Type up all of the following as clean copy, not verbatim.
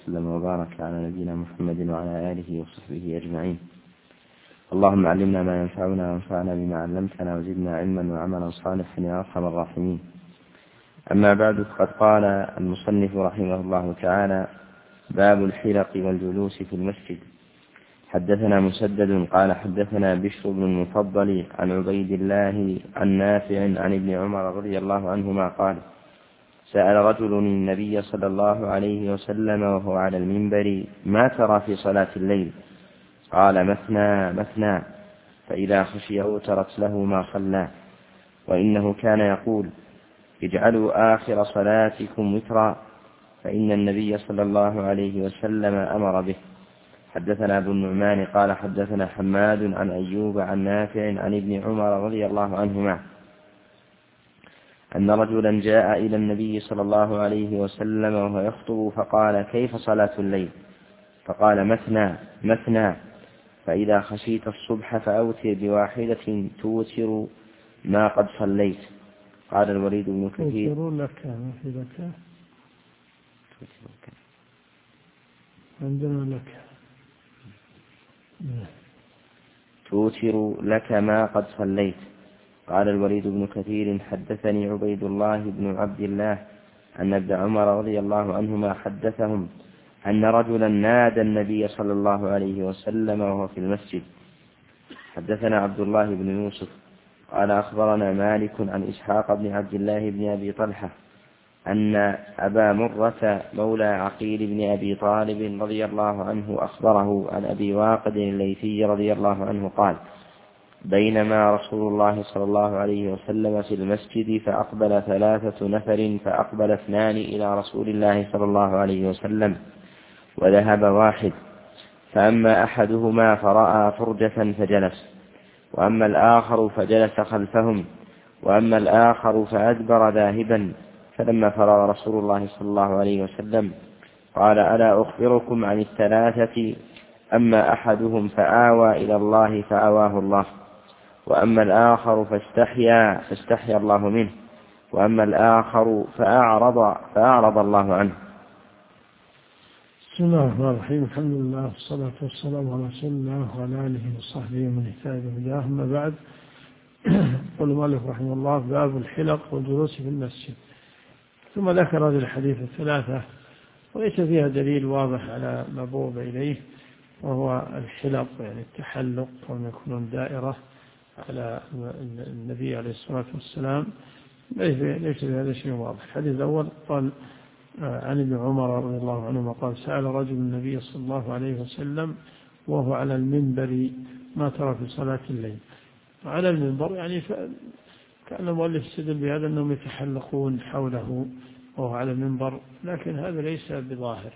وسلم وبارك على نبينا محمد وعلى آله وصحبه أجمعين. اللهم علمنا ما ينفعنا وانفعنا بما علمتنا وزدنا علما وعملا صالحا يا أرحم الراحمين. أما بعد، فقد قال المصنف رحمه الله تعالى: باب الحلق والجلوس في المسجد. حدثنا مسدد قال حدثنا بشر بن المفضل عن عبيد الله عن نافع عن ابن عمر رضي الله عنهما قال: سأل رجل النبي صلى الله عليه وسلم وهو على المنبر: ما ترى في صلاة الليل؟ قال: مثنى مثنى، فإذا خشي أوترت له ما صلى. وإنه كان يقول: اجعلوا آخر صلاتكم وترا، فإن النبي صلى الله عليه وسلم أمر به. حدثنا ابو النعمان قال حدثنا حماد عن أيوب عن نافع عن ابن عمر رضي الله عنهما أن رجلا جاء إلى النبي صلى الله عليه وسلم وهو يخطب فقال: كيف صلاة الليل؟ فقال: مثنى مثنى، فإذا خشيت الصبح فأوتر بواحدة توتر ما قد صليت. قال الوليد بن كثير: عندنا لك توتر لك ما قد صليت. قال الوليد بن كثير: حدثني عبيد الله بن عبد الله أن ابن عمر رضي الله عنهما حدثهم أن رجلا نادى النبي صلى الله عليه وسلم وهو في المسجد. حدثنا عبد الله بن يوسف قال أخبرنا مالك عن إسحاق بن عبد الله بن أبي طلحة أن أبا مرة مولى عقيل بن أبي طالب رضي الله عنه أخبره عن أبي واقد الليثي رضي الله عنه قال: بينما رسول الله صلى الله عليه وسلم في المسجد فأقبل 3 نفر، فأقبل 2 إلى رسول الله صلى الله عليه وسلم وذهب 1، فأما أحدهما فرأى فرجة فجلس، وأما الآخر فجلس خلفهم، وأما الآخر فأدبر ذاهبا. فلما فرغ رسول الله صلى الله عليه وسلم قال: ألا أخبركم عن 3؟ أما أحدهم فآوى إلى الله فآواه الله، وأما الآخر فاستحيا الله منه، وأما الآخر فأعرض الله عنه. بسم الله الرحمن الرحيم. الحمد لله والصلاة والسلام على رسول الله وعلى آله وصحبه من اهتدى بهداه. أما بعد، يقول المؤلف رحمه الله: باب الحلق والجلوس في المسجد. ثم ذكر هذه الحديث 3 وليس فيها دليل واضح على ما بوب إليه، وهو الحلق يعني التحلق، وأن يكون دائرة على النبي عليه الصلاة والسلام. ليس بهذا شيء واضح. الحديث الأول قال عن ابن عمر رضي الله عنهما قال: سأل رجل النبي صلى الله عليه وسلم وهو على المنبر: ما ترى في صلاة الليل؟ على المنبر يعني كان المؤلف استدل بهذا أنهم يتحلقون حوله وهو على المنبر، لكن هذا ليس بظاهر،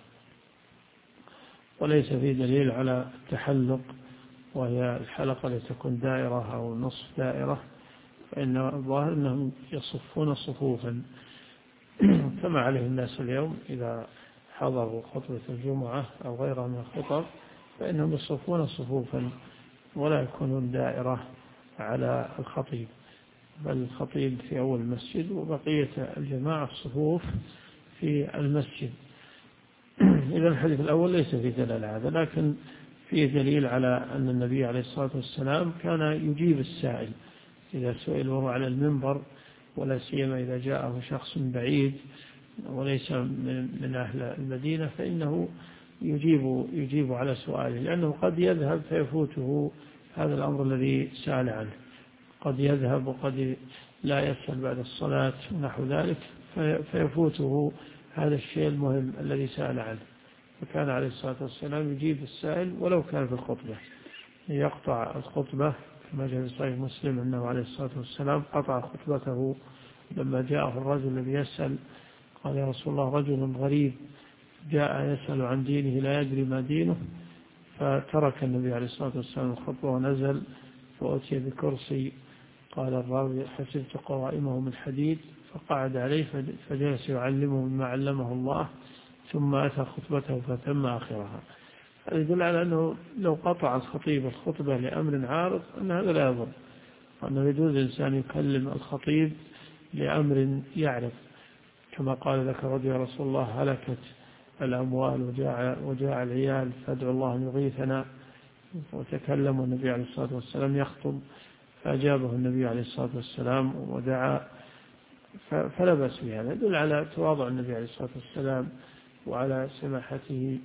وليس فيه دليل على التحلق، وهي الحلقة التي تكون دائرة أو نصف دائرة، فإن الظاهر أنهم يصفون صفوفا كما عليه الناس اليوم إذا حضروا خطبة الجمعة أو غيرها من الخطب، فإنهم يصفون صفوفا ولا يكونون دائرة على الخطيب، بل الخطيب في أول المسجد وبقية الجماعة الصفوف في المسجد. إذا الحديث الأول ليس فيه دليل على هذا، لكن فيه دليل على أن النبي عليه الصلاة والسلام كان يجيب السائل إذا سئل وهو على المنبر، ولا سيما إذا جاءه شخص بعيد وليس من أهل المدينة، فإنه يجيب على سؤاله، لأنه قد يذهب فيفوته هذا الأمر الذي سأل عنه، قد يذهب وقد لا يسأل بعد الصلاة ونحو ذلك، فيفوته هذا الشيء المهم الذي سأل عنه. فكان عليه الصلاة والسلام يجيب السائل ولو كان في الخطبة، يقطع الخطبة، كما جاء في صحيح مسلم أنه عليه الصلاة والسلام قطع خطبته لما جاءه الرجل الذي يسأل، قال: يا رسول الله، رجل غريب جاء يسأل عن دينه لا يدري ما دينه. فترك النبي عليه الصلاة والسلام الخطبة ونزل، فأتي بكرسي، قال الراوي: حسبت قوائمه من حديد، فقعد عليه فجلس يعلمه مما علمه الله، ثم أتى خطبته فتم آخرها. هذا يدل على أنه لو قطع الخطيب الخطبة لأمر عارض أن هذا لا يضر، وأنه يجوز الإنسان يكلم الخطيب لأمر يعرف، كما قال لك رجل: يا رسول الله، هلكت الأموال وجاع العيال فادعوا الله أن يغيثنا، وتكلم النبي عليه الصلاة والسلام يخطب فأجابه النبي عليه الصلاة والسلام ودعا، فلا بأس بهذا، يدل على تواضع النبي عليه الصلاة والسلام وعلى سماحته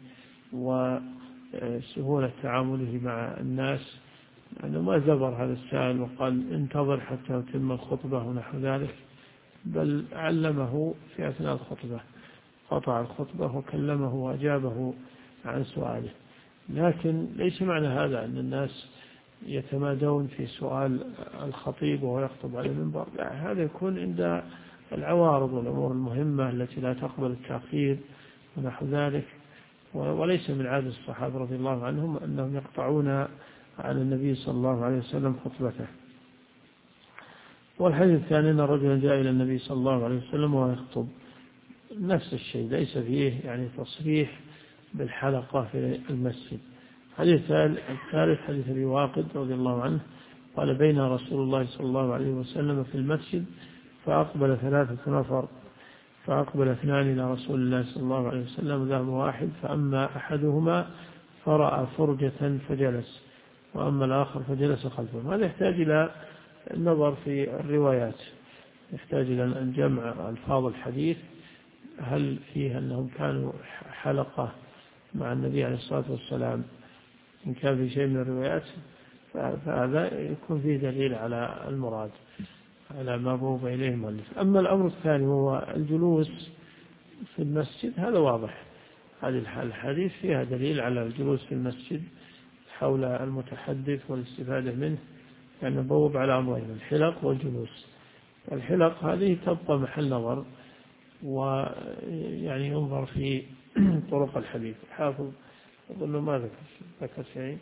وسهولة تعامله مع الناس، أنه ما زبر هذا السائل وقال انتظر حتى يتم الخطبة ونحو ذلك، بل علمه في أثناء الخطبة، قطع الخطبة وكلمه وأجابه عن سؤاله. لكن ليس معنى هذا أن الناس يتمادون في سؤال الخطيب وهو يخطب على المنبر، لا، هذا يكون عند العوارض والأمور المهمة التي لا تقبل التأخير ونحو ذلك، وليس من عادة الصحابة رضي الله عنهم أنهم يقطعون عن النبي صلى الله عليه وسلم خطبته. والحديث الثاني أن رجلا جاء إلى النبي صلى الله عليه وسلم وهو يخطب، نفس الشيء، ليس فيه يعني تصريح بالحلقة في المسجد. الحديث الثالث حديث أبي واقد رضي الله عنه قال بين رسول الله صلى الله عليه وسلم في المسجد فأقبل 3 نفر، فأقبل 2 إلى رسول الله صلى الله عليه وسلم ذهب واحد، فأما أحدهما فرأى فرجة فجلس، وأما الآخر فجلس خلفه. هذا يحتاج إلى النظر في الروايات، يحتاج إلى جمع ألفاظ الحديث، هل فيه أنهم كانوا حلقة مع النبي عليه الصلاة والسلام، إن كان في شيء من الروايات فهذا يكون فيه دليل على المراد، على ما ذهب إليه المؤلف. أما الأمر الثاني هو الجلوس في المسجد، هذا واضح، هذه الحديث فيها دليل على الجلوس في المسجد حول المتحدث والاستفادة منه، لأنه بوب على أمرين، الحلق والجلوس. الحلق هذه تبقى محل نظر، ويعني ينظر في طرق الحديث. حافظ أظن ما ذكر شيء.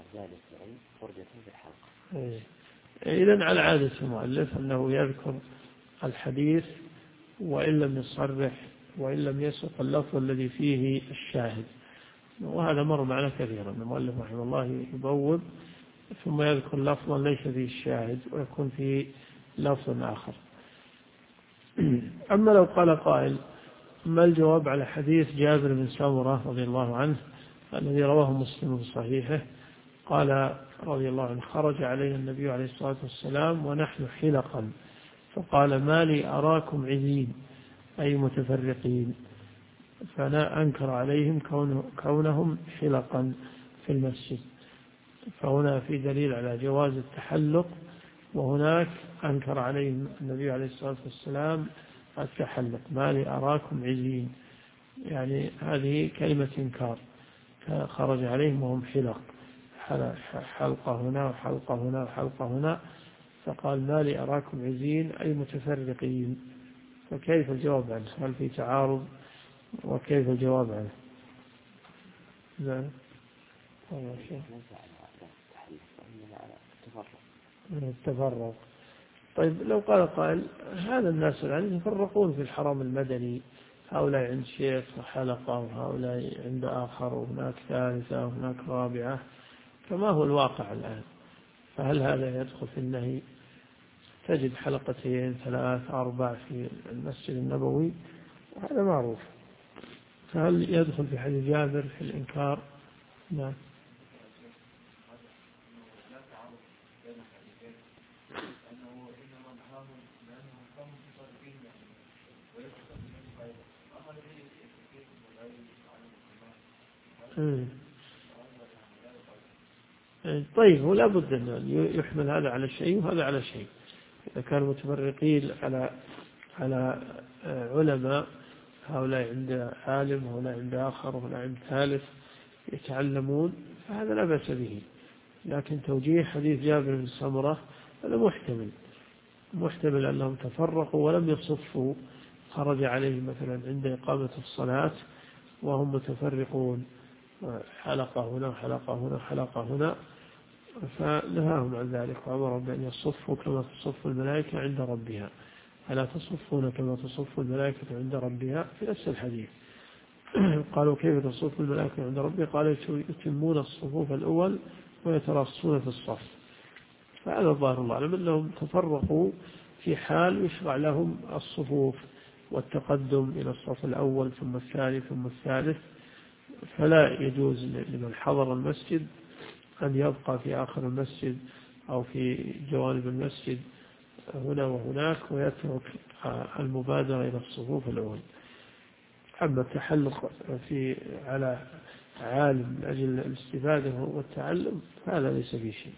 إذن على عادة المؤلف أنه يذكر الحديث وإن لم يصرح وإن لم يسق اللفظ الذي فيه الشاهد، وهذا مر معنا كثيرا. المؤلف رحمه الله يبوب ثم يذكر لفظا ليس فيه الشاهد ويكون فيه لفظ آخر. أما لو قال قائل ما الجواب على حديث جابر بن سمرة رضي الله عنه الذي رواه مسلم في صحيحه، قال رضي الله عنه خرج علينا النبي عليه الصلاة والسلام ونحن حلقا، فقال ما لي أراكم عزين أي متفرقين، فأنا أنكر عليهم كونهم حلقا في المسجد. فهنا في دليل على جواز التحلق، وهناك أنكر عليهم النبي عليه الصلاة والسلام التحلق، ما لي أراكم عزين، يعني هذه كلمة إنكار، خرج عليهم وهم حلق، حلقة هنا وحلقة هنا وحلقة هنا، فقال ما لي أراكم عزين أي متفرقين. فكيف الجواب عنه؟ هل في تعارض؟ وكيف الجواب عنه؟ لا التفرق. طيب لو قال قائل هذا الناس الآن يتفرقون في الحرم المدني، هؤلاء عند شيخ وحلقة وهؤلاء عند آخر وهناك ثالثة وهناك رابعة، كما هو الواقع الآن، فهل هذا يدخل في النهي؟ تجد 2 3 4 في المسجد النبوي وهذا معروف، فهل يدخل في حديث جابر في الإنكار؟ نعم. طيب هو لا بد أن يحمل هذا على شيء وهذا على شيء. إذا كانوا متفرقين على علماء، هؤلاء عند عالم وهؤلاء عند آخر وهؤلاء عند ثالث يتعلمون، فهذا لا بأس به. لكن توجيه حديث جابر بن سمرة هذا محتمل أنهم تفرقوا ولم يصفوا، خرج عليهم مثلا عند إقامة الصلاة وهم متفرقون، حلقة هنا وحلقة هنا وحلقة هنا، فنهاهم عن ذلك وأمرهم بأن يصفوا كما تصف الملائكة عند ربها، ألا تصفون كما تصف الملائكة عند ربها، في نفس الحديث. قالوا كيف تصف الملائكة عند ربها؟ قال يتمون الصفوف الأول ويتراصون في الصف. فهذا ظاهر الله أعلم أنهم تفرقوا في حال يشرع لهم الصفوف، والتقدم إلى الصف الأول ثم الثاني ثم الثالث، فلا يجوز لمن حضر المسجد أن يبقى في آخر المسجد أو في جوانب المسجد هنا وهناك ويترك المبادرة إلى الصفوف الأول. أما التحلق على عالم من أجل الاستفادة والتعلم هذا ليس به شيء.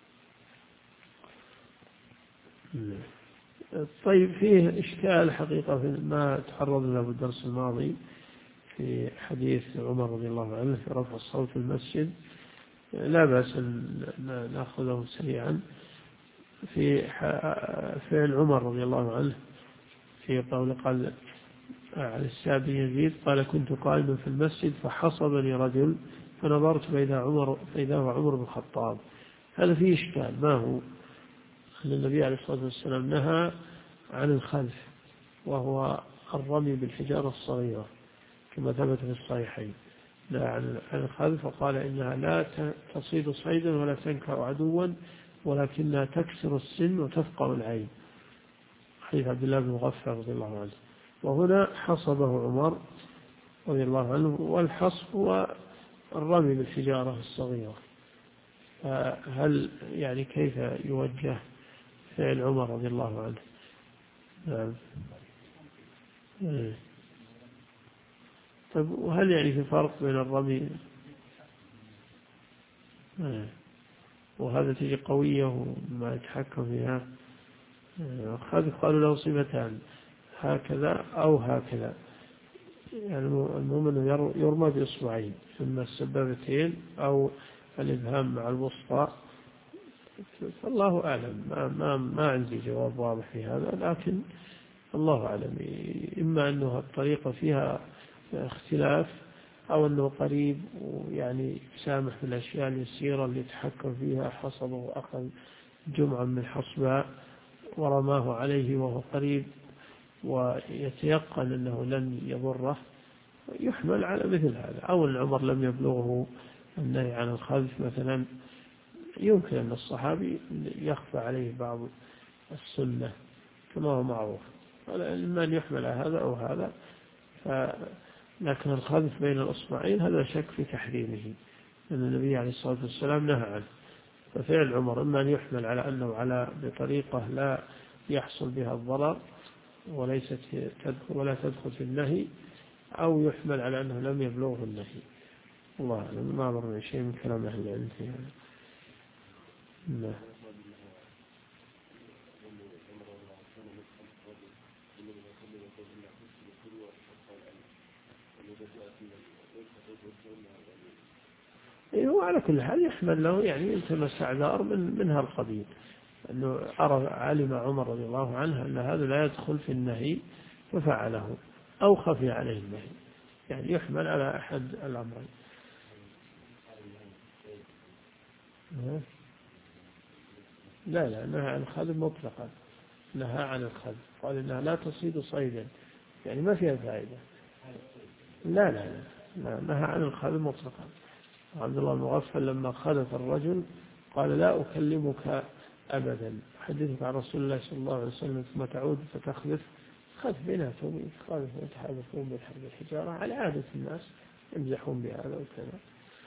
طيب، فيه إشكال حقيقة في ما تعرض له في الدرس الماضي في حديث عمر رضي الله عنه في رفع الصوت في المسجد، لا بأس أن نأخذه سريعا. في فعل عمر رضي الله عنه في قول قال عن السائب بن يزيد قال: كنت قائما في المسجد فحصبني رجل فنظرت فإذا هو عمر بن الخطاب. هذا فيه إشكال. ما هو؟ أن النبي عليه الصلاة والسلام نهى عن الخلف، وهو الرمي بالحجارة الصغيرة كما ثبت في الصحيحين. نهى عن الخلف وقال إنها لا تصيد صيدا ولا تنكر عدوا ولكنها تكسر السن وتفقع العين، حديث عبد الله بن مغفر رضي الله عنه. وهنا حصبه عمر رضي الله عنه، والحصب هو الرمي بالحجارة الصغيرة. هل يعني كيف يوجه فعل عمر رضي الله عنه؟ طيب، وهل يعني في فرق بين الرمي وهذا تجي قوية وما يتحكم فيها؟ هذا قالوا له صفتان: هكذا أو هكذا، يعني المهم أنه يرمى بإصبعين ثم السبابتين أو الإبهام مع الوسطى. فالله أعلم، ما عندي جواب واضح في هذا، لكن الله أعلم. إما أنه الطريقة فيها اختلاف أو أنه قريب ويعني سامح في الأشياء اليسيرة اللي يتحكم فيها. حصبه أخذ جمعا من حصباء ورماه عليه وهو قريب ويتيقن أنه لن يضره، يحمل على مثل هذا. أو أن عمر لم يبلغه النهي عن الخلف مثلا، يمكن أن الصحابي يخفى عليه بعض السنة كما هو معروف، إما أن يحمل على هذا أو هذا. لكن الخلف بين الأصبعين هذا شك في تحريمه، لأن النبي عليه الصلاة والسلام نهى عنه. ففعل عمر إما أن يحمل على أنه بطريقة لا يحصل بها الضرر وليست ولا تدخل في النهي، أو يحمل على أنه لم يبلغه النهي. الله أعلم، ما أمر شيء من كلام أهل العلم في هذا. لا. هو على كل حال يحمل له، يعني التمس أعذار من هالقبيل، أنه علم عمر رضي الله عنه أن هذا لا يدخل في النهي ففعله، أو خفي عليه النهي، يعني يحمل على أحد الأمرين. لا، نهى عن الخذف مطلقا، نهى عن الخذف، قال إنها لا تصيد صيدا، يعني ما فيها فائدة. لا، نهى عن الخذف مطلقا. عبد الله المغفل لما خذف الرجل قال: لا أكلمك أبدا، حدثك عن رسول الله صلى الله عليه وسلم ثم تعود فتخذف. خذف بيناتهم، يتخاذف ويتحالفون بالحجارة على عادة الناس، يمزحون بهذا وكذا.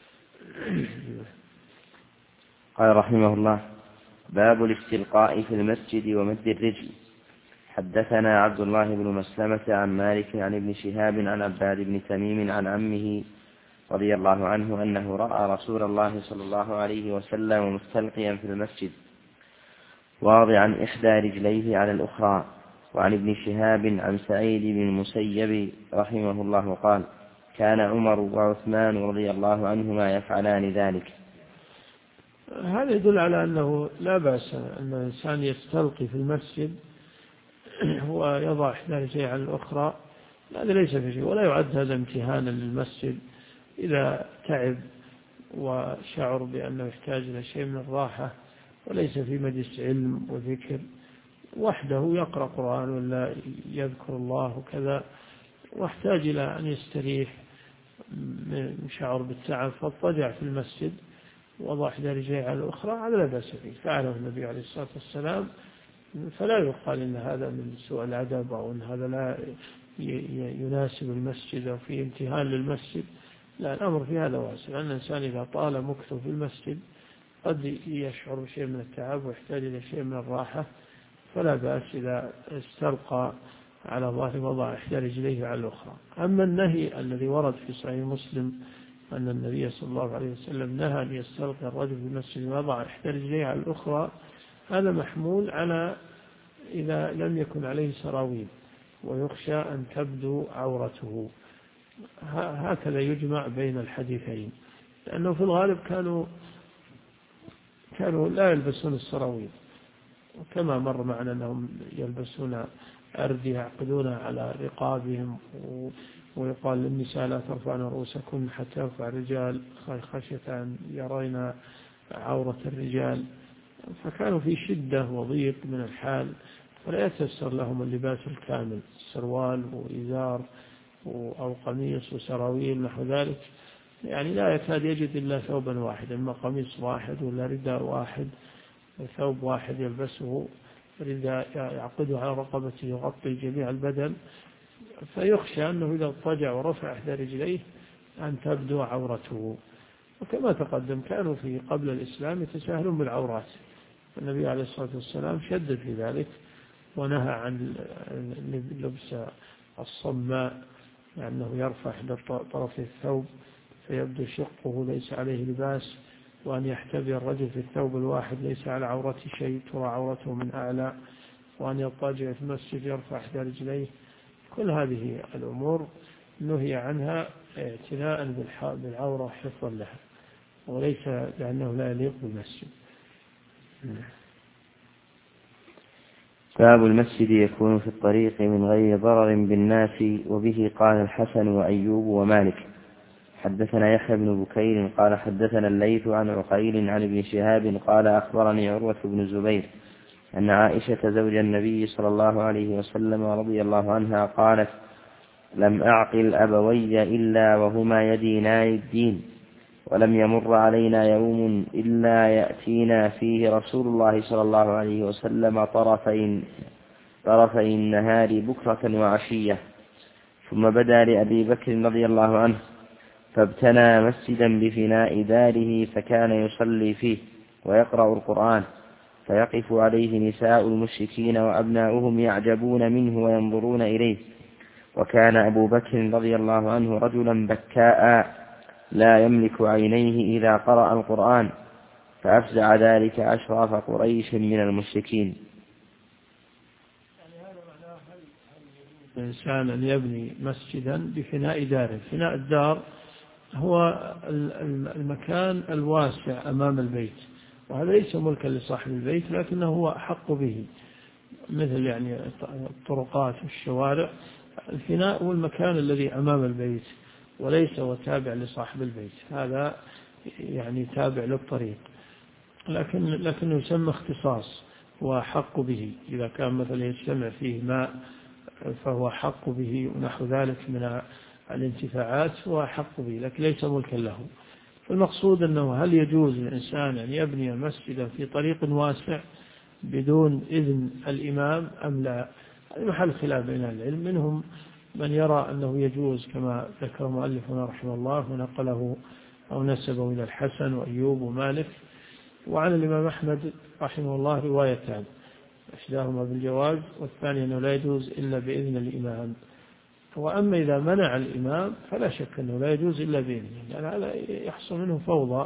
قال رحمه الله: باب الاستلقاء في المسجد ومد الرجل. حدثنا عبد الله بن مسلمة عن مالك عن ابن شهاب عن عباد بن تميم عن عمه رضي الله عنه أنه رأى رسول الله صلى الله عليه وسلم مستلقيا في المسجد واضعا إحدى رجليه على الأخرى. وعن ابن شهاب عن سعيد بن المسيب رحمه الله قال: كان عمر وعثمان رضي الله عنهما يفعلان ذلك. هذا يدل على أنه لا بأس أن الإنسان يستلقي في المسجد ويضع إحدى رجليه على الأخرى، هذا ليس في شيء، ولا يعد هذا امتهانا للمسجد. إذا تعب وشعر بأنه يحتاج إلى شيء من الراحة وليس في مجلس علم وذكر وحده يقرأ قرآن ولا يذكر الله وكذا، واحتاج إلى أن يستريح من شعر بالتعب، فاضطجع في المسجد وضع إحدى رجليه على الأخرى، هذا لا بأس فيه. فعله النبي عليه الصلاة والسلام فلا يقال إن هذا من سوء الأدب أو أن هذا لا يناسب المسجد أو فيه امتهان للمسجد. لا، الأمر في هذا واسع، لأن الإنسان إذا طال مكثه في المسجد قد يشعر بشيء من التعب ويحتاج إلى شيء من الراحة، فلا بأس إذا استلقى على ظهر وضع إحدى رجليه على الأخرى. أما النهي الذي ورد في صحيح مسلم أن النبي صلى الله عليه وسلم نهى أن يستلقي الرجل في المسجد وضع إحدى رجليه على الأخرى، هذا محمول على إذا لم يكن عليه سراويل ويخشى أن تبدو عورته. هكذا يجمع بين الحديثين، لأنه في الغالب كانوا لا يلبسون السراويل، وكما مر معنا أنهم يلبسون أردية يعقدونها على رقابهم، ويقال للنساء لا ترفعن رؤوسكن حتى يرفع الرجال خشية أن يرين عورة الرجال، فكانوا في شدة وضيق من الحال، فلا يتيسر لهم اللباس الكامل، سروال وإزار أو قميص وسراويل نحو ذلك، يعني لا يكاد يجد إلا ثوبا واحد، إما قميص واحد ولا رداء واحد، ثوب واحد يلبسه، رداء يعقده على رقبته يغطي جميع البدن، فيخشى أنه إذا اضطجع ورفع إحدى رجليه أن تبدو عورته. وكما تقدم كانوا في قبل الإسلام يتساهلون بالعورات، النبي عليه الصلاة والسلام شدد في ذلك ونهى عن لبس الصماء، لأنه يرفع إحدى طرفي الثوب فيبدو شقه ليس عليه لباس، وأن يحتبي الرجل في الثوب الواحد ليس على عورته شيء ترى عورته من أعلى، وأن يضطجع في المسجد يرفع إحدى رجليه. كل هذه الأمور نهي عنها اعتناء بالعورة حفظا لها، وليس لأنه لا يليق بالمسجد. باب المسجد يكون في الطريق من غير ضرر بالناس، وبه قال الحسن وأيوب ومالك. حدثنا يحيى بن بكير قال حدثنا الليث عن عقيل عن ابن شهاب قال أخبرني عروة بن الزبير أن عائشة زوج النبي صلى الله عليه وسلم رضي الله عنها قالت: لم أعقل أبوي إلا وهما يدينان الدين، ولم يمر علينا يوم إلا يأتينا فيه رسول الله صلى الله عليه وسلم طرفي النهار بكرة وعشية. ثم بدا لأبي بكر رضي الله عنه فابتنى مسجدا بفناء داره، فكان يصلي فيه ويقرأ القرآن، فيقف عليه نساء المشركين وأبناؤهم يعجبون منه وينظرون إليه. وكان أبو بكر رضي الله عنه رجلا بكاء لا يملك عينيه إذا قرأ القرآن، فأفزع ذلك أشراف قريش من المشركين. الإنسان أن يبني مسجدا بفناء داره. فناء الدار هو المكان الواسع أمام البيت، وهذا ليس ملكا لصاحب البيت لكنه هو أحق به، مثل يعني الطرقات والشوارع. الفناء هو المكان الذي أمام البيت وليس هو تابع لصاحب البيت، هذا يعني تابع للطريق، لكنه يسمى اختصاص، هو أحق به. إذا كان مثلا يجتمع فيه ماء فهو حق به ونحو ذلك من الانتفاعات، هو حق به لكن ليس ملكا له. فالمقصود أنه هل يجوز للإنسان أن يبني مسجدا في طريق واسع بدون إذن الإمام أم لا؟ هذا محل خلاف بين العلم، منهم من يرى أنه يجوز كما ذكر مؤلفنا رحمه الله ونقله أو نسبه إلى الحسن وأيوب ومالك. وعن الإمام أحمد رحمه الله روايتان، إحداهما بالجواز والثانية أنه لا يجوز إلا بإذن الإمام. وأما إذا منع الإمام فلا شك أنه لا يجوز إلا بإذنه، لأن هذا يحصل منه فوضى.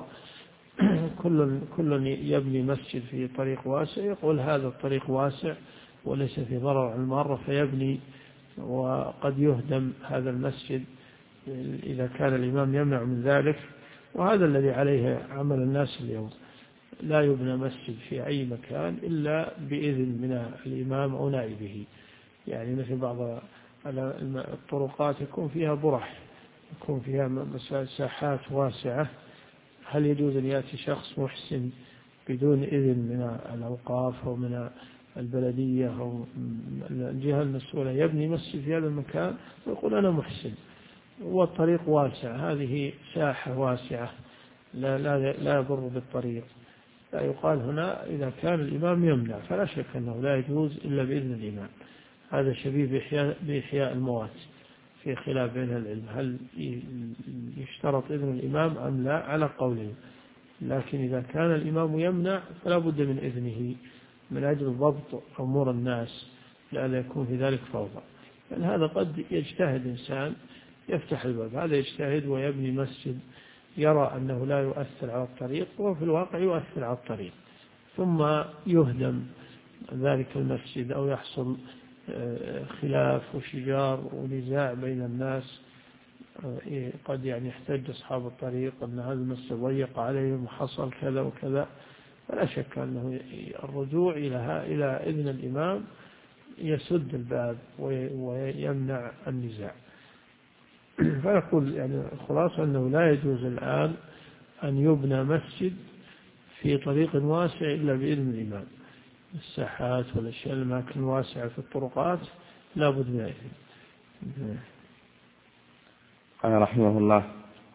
كل يبني مسجد في طريق واسع يقول هذا الطريق واسع وليس في ضرر على المارة فيبني، وقد يهدم هذا المسجد إذا كان الإمام يمنع من ذلك. وهذا الذي عليه عمل الناس اليوم، لا يبنى مسجد في أي مكان إلا بإذن من الإمام أو نائبه. يعني مثل بعض الطرقات يكون فيها برح، يكون فيها مساحات واسعة، هل يجوز أن يأتي شخص محسن بدون إذن من الأوقاف أو من البلدية أو الجهة المسؤولة يبني مسجد في هذا المكان ويقول أنا محسن والطريق واسع، هذه ساحة واسعة لا يضر بالطريق، لا يقال هنا إذا كان الإمام يمنع، فلا شك أنه لا يجوز إلا بإذن الإمام. هذا شبيه بإحياء الموات، في خلاف بين العلم هل يشترط إذن الإمام أم لا على قوله. لكن إذا كان الإمام يمنع فلا بد من إذنه من أجل ضبط أمور الناس، لئلا يكون في ذلك فوضى. يعني هذا قد يجتهد إنسان يفتح الباب، هذا يجتهد ويبني مسجد يرى أنه لا يؤثر على الطريق، وفي الواقع يؤثر على الطريق، ثم يهدم ذلك المسجد أو يحصل خلاف وشجار ونزاع بين الناس. قد يعني يحتج أصحاب الطريق أن هذا المسجد ضيق عليهم وحصل كذا وكذا، فلا شك أنه الرجوع إلى إذن الإمام يسد الباب ويمنع النزاع. فنقول يعني الخلاصة أنه لا يجوز الآن أن يبنى مسجد في طريق واسع إلا بإذن الإمام. الساحات والأشياء الأماكن الواسعة في الطرقات لا بد من إذن. قال رحمه الله: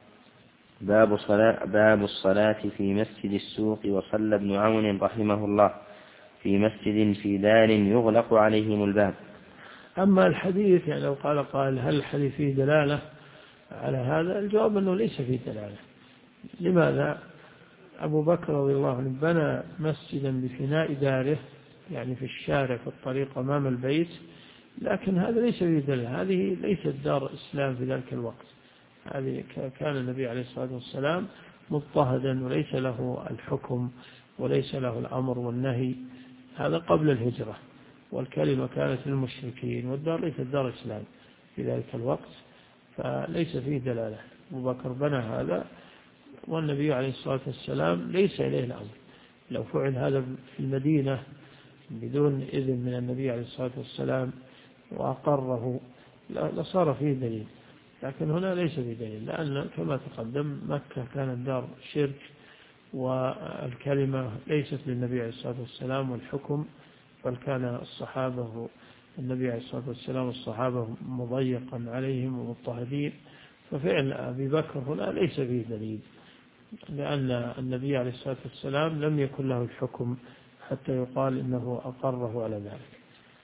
باب الصلاة في مسجد السوق. وصلى ابن عون رحمه الله في مسجد في دار يغلق عليهم الباب. أما الحديث يعني لو قال هل الحديث فيه دلالة على هذا؟ الجواب أنه ليس فيه دلالة. لماذا؟ أبو بكر رضي الله عنه بنى مسجدا بفناء داره، يعني في الشارع في الطريق أمام البيت، لكن هذا ليس فيه دلالة. هذه ليست دار إسلام في ذلك الوقت. هذه كان النبي عليه الصلاة والسلام مضطهدا وليس له الحكم وليس له الأمر والنهي، هذا قبل الهجرة، والكلمة كانت للمشركين، والدار ليست دار إسلام في ذلك الوقت، فليس فيه دلالة. أبو بكر بنى هذا والنبي عليه الصلاة والسلام ليس إليه الأمر. لو فعل هذا في المدينة بدون إذن من النبي عليه الصلاة والسلام وأقره لصار فيه دليل، لكن هنا ليس فيه دليل، لأن كما تقدم مكة كانت دار شرك، والكلمة ليست للنبي عليه الصلاة والسلام والحكم، بل كان الصحابة النبي عليه الصلاة والسلام والصحابة مضيقا عليهم ومضطهدين، ففعل أبي بكر هنا ليس فيه دليل، لأن النبي عليه الصلاة والسلام لم يكن له الحكم حتى يقال إنه أقره على ذلك.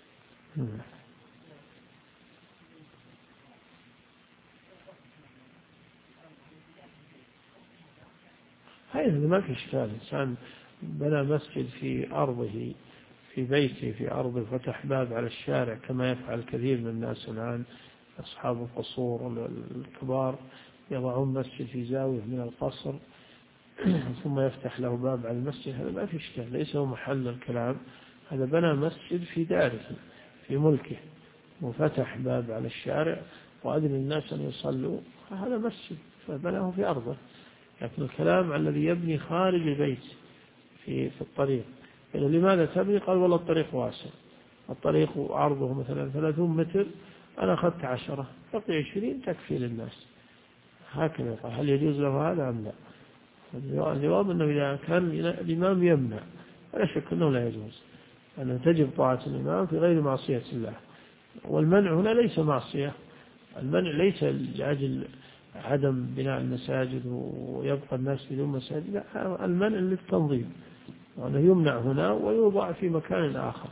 هذا ما في إشكال. إنسان بنى مسجد في أرضه في بيته في أرضه، فتح باب على الشارع كما يفعل كثير من الناس الآن، أصحاب القصور الكبار يضعون مسجد في زاوية من القصر ثم يفتح له باب على المسجد، هذا ما في إشكال، ليس هو محل الكلام. هذا بنى مسجد في داره في ملكه وفتح باب على الشارع وأذن الناس أن يصلوا، هذا مسجد فبناه في أرضه. لكن الكلام على الذي يبني خارج البيت في الطريق، يعني لماذا تبني؟ قال والله الطريق واسع، الطريق عرضه مثلا 30 متر، أنا أخذت 10 بقي 20 تكفي للناس، هكذا. هل يجوز له هذا أم لا؟ الجواب أنه إذا كان الإمام يمنع فلا شك أنه لا يجوز، أنه تجب طاعة الإمام في غير معصية الله. والمنع هنا ليس معصية، المنع ليس لأجل عدم بناء المساجد ويبقى الناس بدون مساجد، لا، المنع للتنظيم، وأنه يمنع هنا ويوضع في مكان آخر.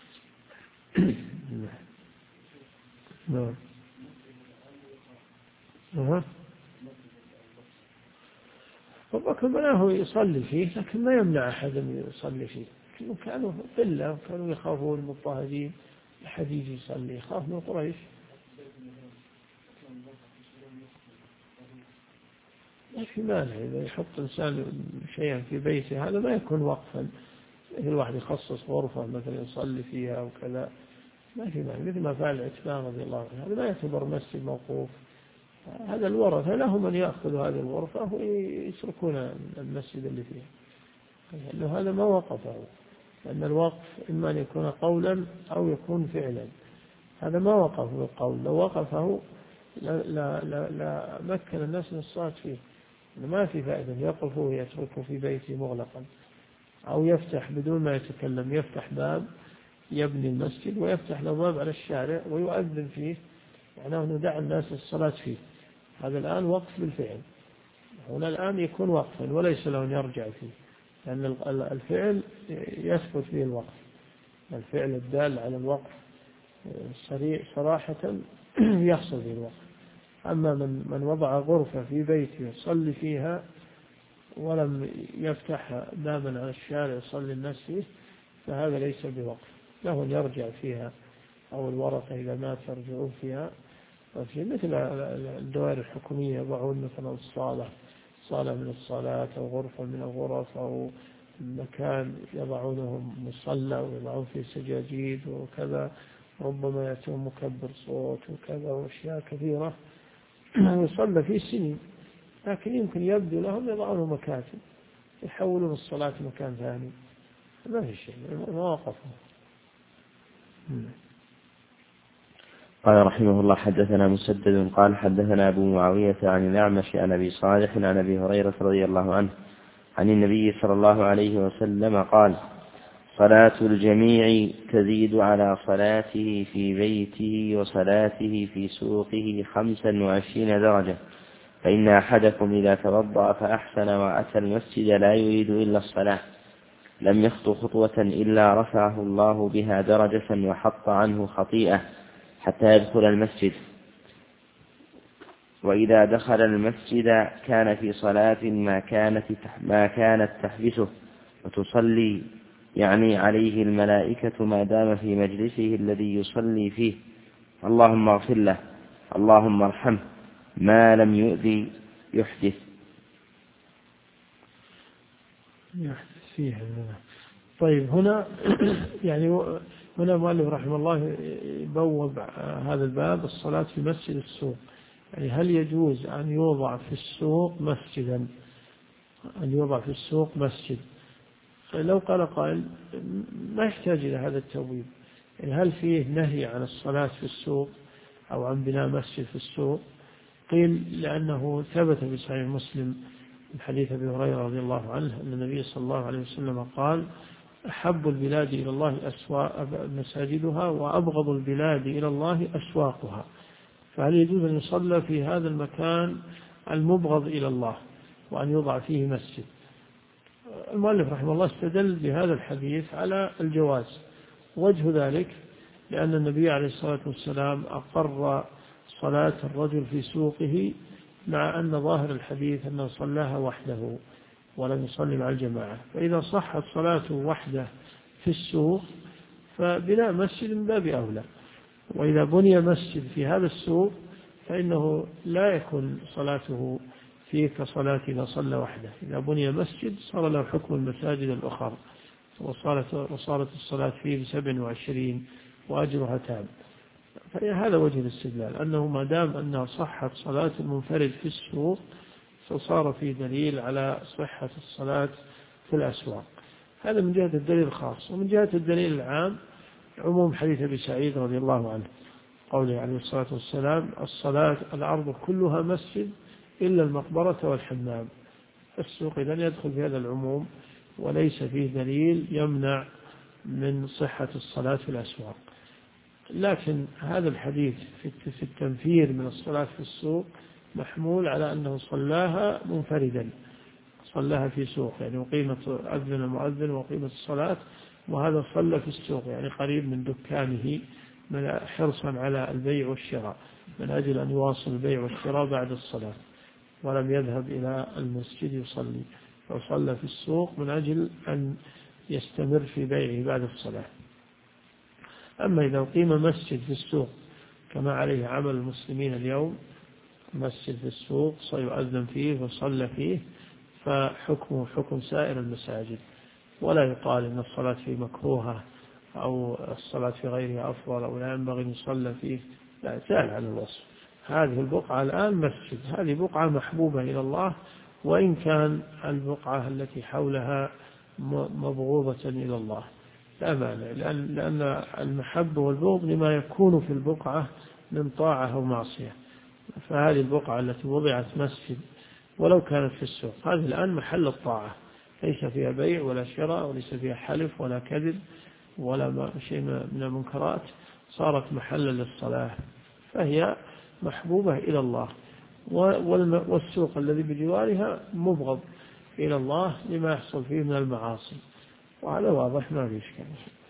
نعم. أبو بكر بناه يصلي فيه، لكن ما يمنع أحد أن يصلي فيه، كانوا قلة وكانوا يخافون المضطهدين، أحد يجي يصلي يخاف من قريش. ما في مانع إذا يحط إنسان شيئا في بيته، هذا ما يكون وقفا، الواحد يخصص غرفة مثلا يصلي فيها أو كذا، ما في مانع، مثل ما فعل عثمان رضي الله عنه، هذا ما يعتبر مسجد موقوف. هذا الورثة لهم أن يأخذوا هذه الغرفة ويتركون المسجد اللي فيه، لأنه هذا ما وقفه، لأن الوقف إما أن يكون قولا أو يكون فعلا، هذا ما وقف بالقول، لو وقفه لا مكن الناس من الصلاة فيه، ما في فائدة يقف ويتركه في بيته مغلقا، أو يفتح بدون ما يتكلم، يفتح باب يبني المسجد ويفتح له باب على الشارع ويؤذن فيه، معناه أنه دعا الناس الصلاة فيه، هذا الآن وقف بالفعل، هنا الآن يكون وقفا وليس له أن يرجع فيه، لأن الفعل يثبت فيه الوقف، الفعل الدال على الوقف صراحة يحصل فيه الوقف. أما من وضع غرفة في بيته يصلي فيها ولم يفتح بابا على الشارع يصلي الناس فيه، فهذا ليس بوقف، له أن يرجع فيها، أو الورثة إذا مات يرجعون فيها. وفي مثل الدوائر الحكومية يضعون مثلا صالة من الصلاة أو غرفة من الغرف أو مكان يضعونه مصلى ويضعون فيه سجاجيد وكذا، ربما يأتون مكبر صوت وكذا وأشياء كثيرة يصلى فيه سنين، لكن يمكن يبدو لهم يضعونه مكاتب يحولون الصلاة مكان ثاني، ما في شيء، ما وقفوا. قال رحمه الله حدثنا مسدد قال حدثنا أبو معاوية عن الأعمش عن أبي صالح عن أبي هريرة رضي الله عنه عن النبي صلى الله عليه وسلم قال: صلاة الجميع تزيد على صلاته في بيته وصلاته في سوقه 25 درجة، فإن أحدكم إذا توضأ فأحسن وأتى المسجد لا يريد إلا الصلاة لم يخطو خطوة إلا رفعه الله بها درجة وحط عنه خطيئة حتى يدخل المسجد، وإذا دخل المسجد كان في صلاة ما كانت تحبسه وتصلي يعني عليه الملائكة ما دام في مجلسه الذي يصلي فيه، اللهم اغفر له اللهم ارحمه ما لم يؤذي يحدث فيها. طيب هنا يعني هنا المؤلف رحمه الله بوب هذا الباب الصلاة في مسجد السوق، يعني هل يجوز أن يوضع في السوق مسجدا، أن يوضع في السوق مسجد؟ لو قال قائل ما يحتاج إلى هذا التبويب، يعني هل فيه نهي عن الصلاة في السوق أو عن بناء مسجد في السوق؟ قيل لأنه ثبت في صحيح مسلم من حديث أبي هريرة رضي الله عنه أن النبي صلى الله عليه وسلم قال: أحب البلاد إلى الله مساجدها وأبغض البلاد إلى الله أسواقها. فهل يجوز أن يصلى في هذا المكان المبغض إلى الله وأن يوضع فيه مسجد؟ المؤلف رحمه الله استدل بهذا الحديث على الجواز. وجه ذلك لأن النبي عليه الصلاة والسلام أقر صلاة الرجل في سوقه، مع أن ظاهر الحديث أنه صلاها وحده ولم يصلي مع الجماعة، فإذا صحت صلاته وحده في السوق فبناء مسجد من باب أولى. وإذا بني مسجد في هذا السوق فإنه لا يكون صلاته فيه كصلاة إذا صلى وحده، إذا بني مسجد صار له حكم المساجد الأخرى وصارت الصلاة فيه 27 وأجرها تام. فهذا وجه الاستدلال، أنه ما دام أنها صحت صلاة المنفرد في السوق فصار في دليل على صحة الصلاة في الأسواق. هذا من جهة الدليل الخاص. ومن جهة الدليل العام عموم حديث أبي سعيد رضي الله عنه قوله عليه الصلاة والسلام: الصلاة الأرض كلها مسجد إلا المقبرة والحمام. السوق إذن يدخل في هذا العموم وليس فيه دليل يمنع من صحة الصلاة في الأسواق. لكن هذا الحديث في التنفير من الصلاة في السوق محمول على أنه صلاها منفردا، صلاها في سوق، يعني أقيمت أذن المؤذن وأقيمت الصلاة وهذا صلى في السوق، يعني قريب من دكانه، من حرصا على البيع والشراء، من أجل أن يواصل البيع والشراء بعد الصلاة، ولم يذهب إلى المسجد يصلي، فصلى في السوق من أجل أن يستمر في بيعه بعد الصلاة. أما إذا أقيم مسجد في السوق كما عليه عمل المسلمين اليوم، مسجد في السوق سيؤذن فيه وصلى فيه، فحكمه حكم سائر المساجد، ولا يقال إن الصلاة فيه مكروهة أو الصلاة في غيرها أفضل أو لا ينبغي أن يصلى فيه، لا، زال عن الوصف. هذه البقعة الآن مسجد، هذه بقعة محبوبة إلى الله، وإن كان البقعة التي حولها مبغوضة إلى الله لا مانع، لأن المحبة والبغض لما يكون في البقعة من طاعة أو معصية. فهذه البقعة التي وضعت مسجد ولو كانت في السوق هذه الآن محل الطاعة، ليس فيها بيع ولا شراء وليس فيها حلف ولا كذب ولا شيء من المنكرات، صارت محلا للصلاة، فهي محبوبة إلى الله. والسوق الذي بجوارها مبغض إلى الله لما يحصل فيه من المعاصي، وهذا واضح ما في إشكال.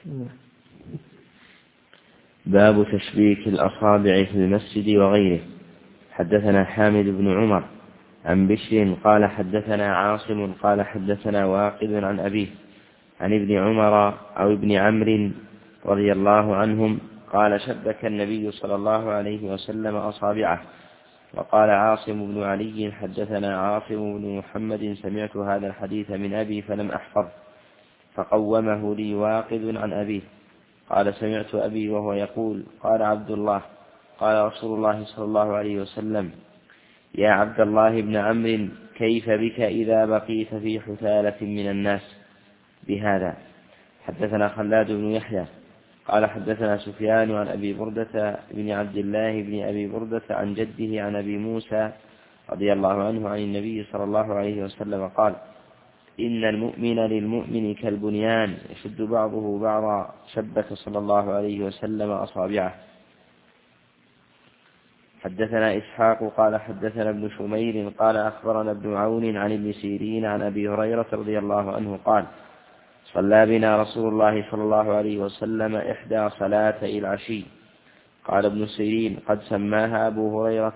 باب تشبيك الأصابع في المسجد وغيره. حدثنا حامد بن عمر عن بشر قال حدثنا عاصم قال حدثنا واقد عن أبيه عن ابن عمر أو ابن عمرو رضي الله عنهم قال شبك النبي صلى الله عليه وسلم أصابعه. وقال عاصم بن علي حدثنا عاصم بن محمد سمعت هذا الحديث من أبي فلم أحفظ، فقومه لي واقد عن أبيه قال سمعت أبي وهو يقول قال عبد الله قال رسول الله صلى الله عليه وسلم يا عبد الله بن عمرو كيف بك إذا بقيت في حثالة من الناس بهذا. حدثنا خلاد بن يحيى قال حدثنا سفيان عن أبي بردة بن عبد الله بن أبي بردة عن جده عن أبي موسى رضي الله عنه عن النبي صلى الله عليه وسلم قال إن المؤمن للمؤمن كالبنيان يشد بعضه بعضا. شبك صلى الله عليه وسلم أصابعه. حدثنا إسحاق قال حدثنا ابن شمير قال أخبرنا ابن عون عن ابن سيرين عن أبي هريرة رضي الله عنه قال صلى بنا رسول الله صلى الله عليه وسلم إحدى صلاتي العشي. قال ابن سيرين قد سماها أبو هريرة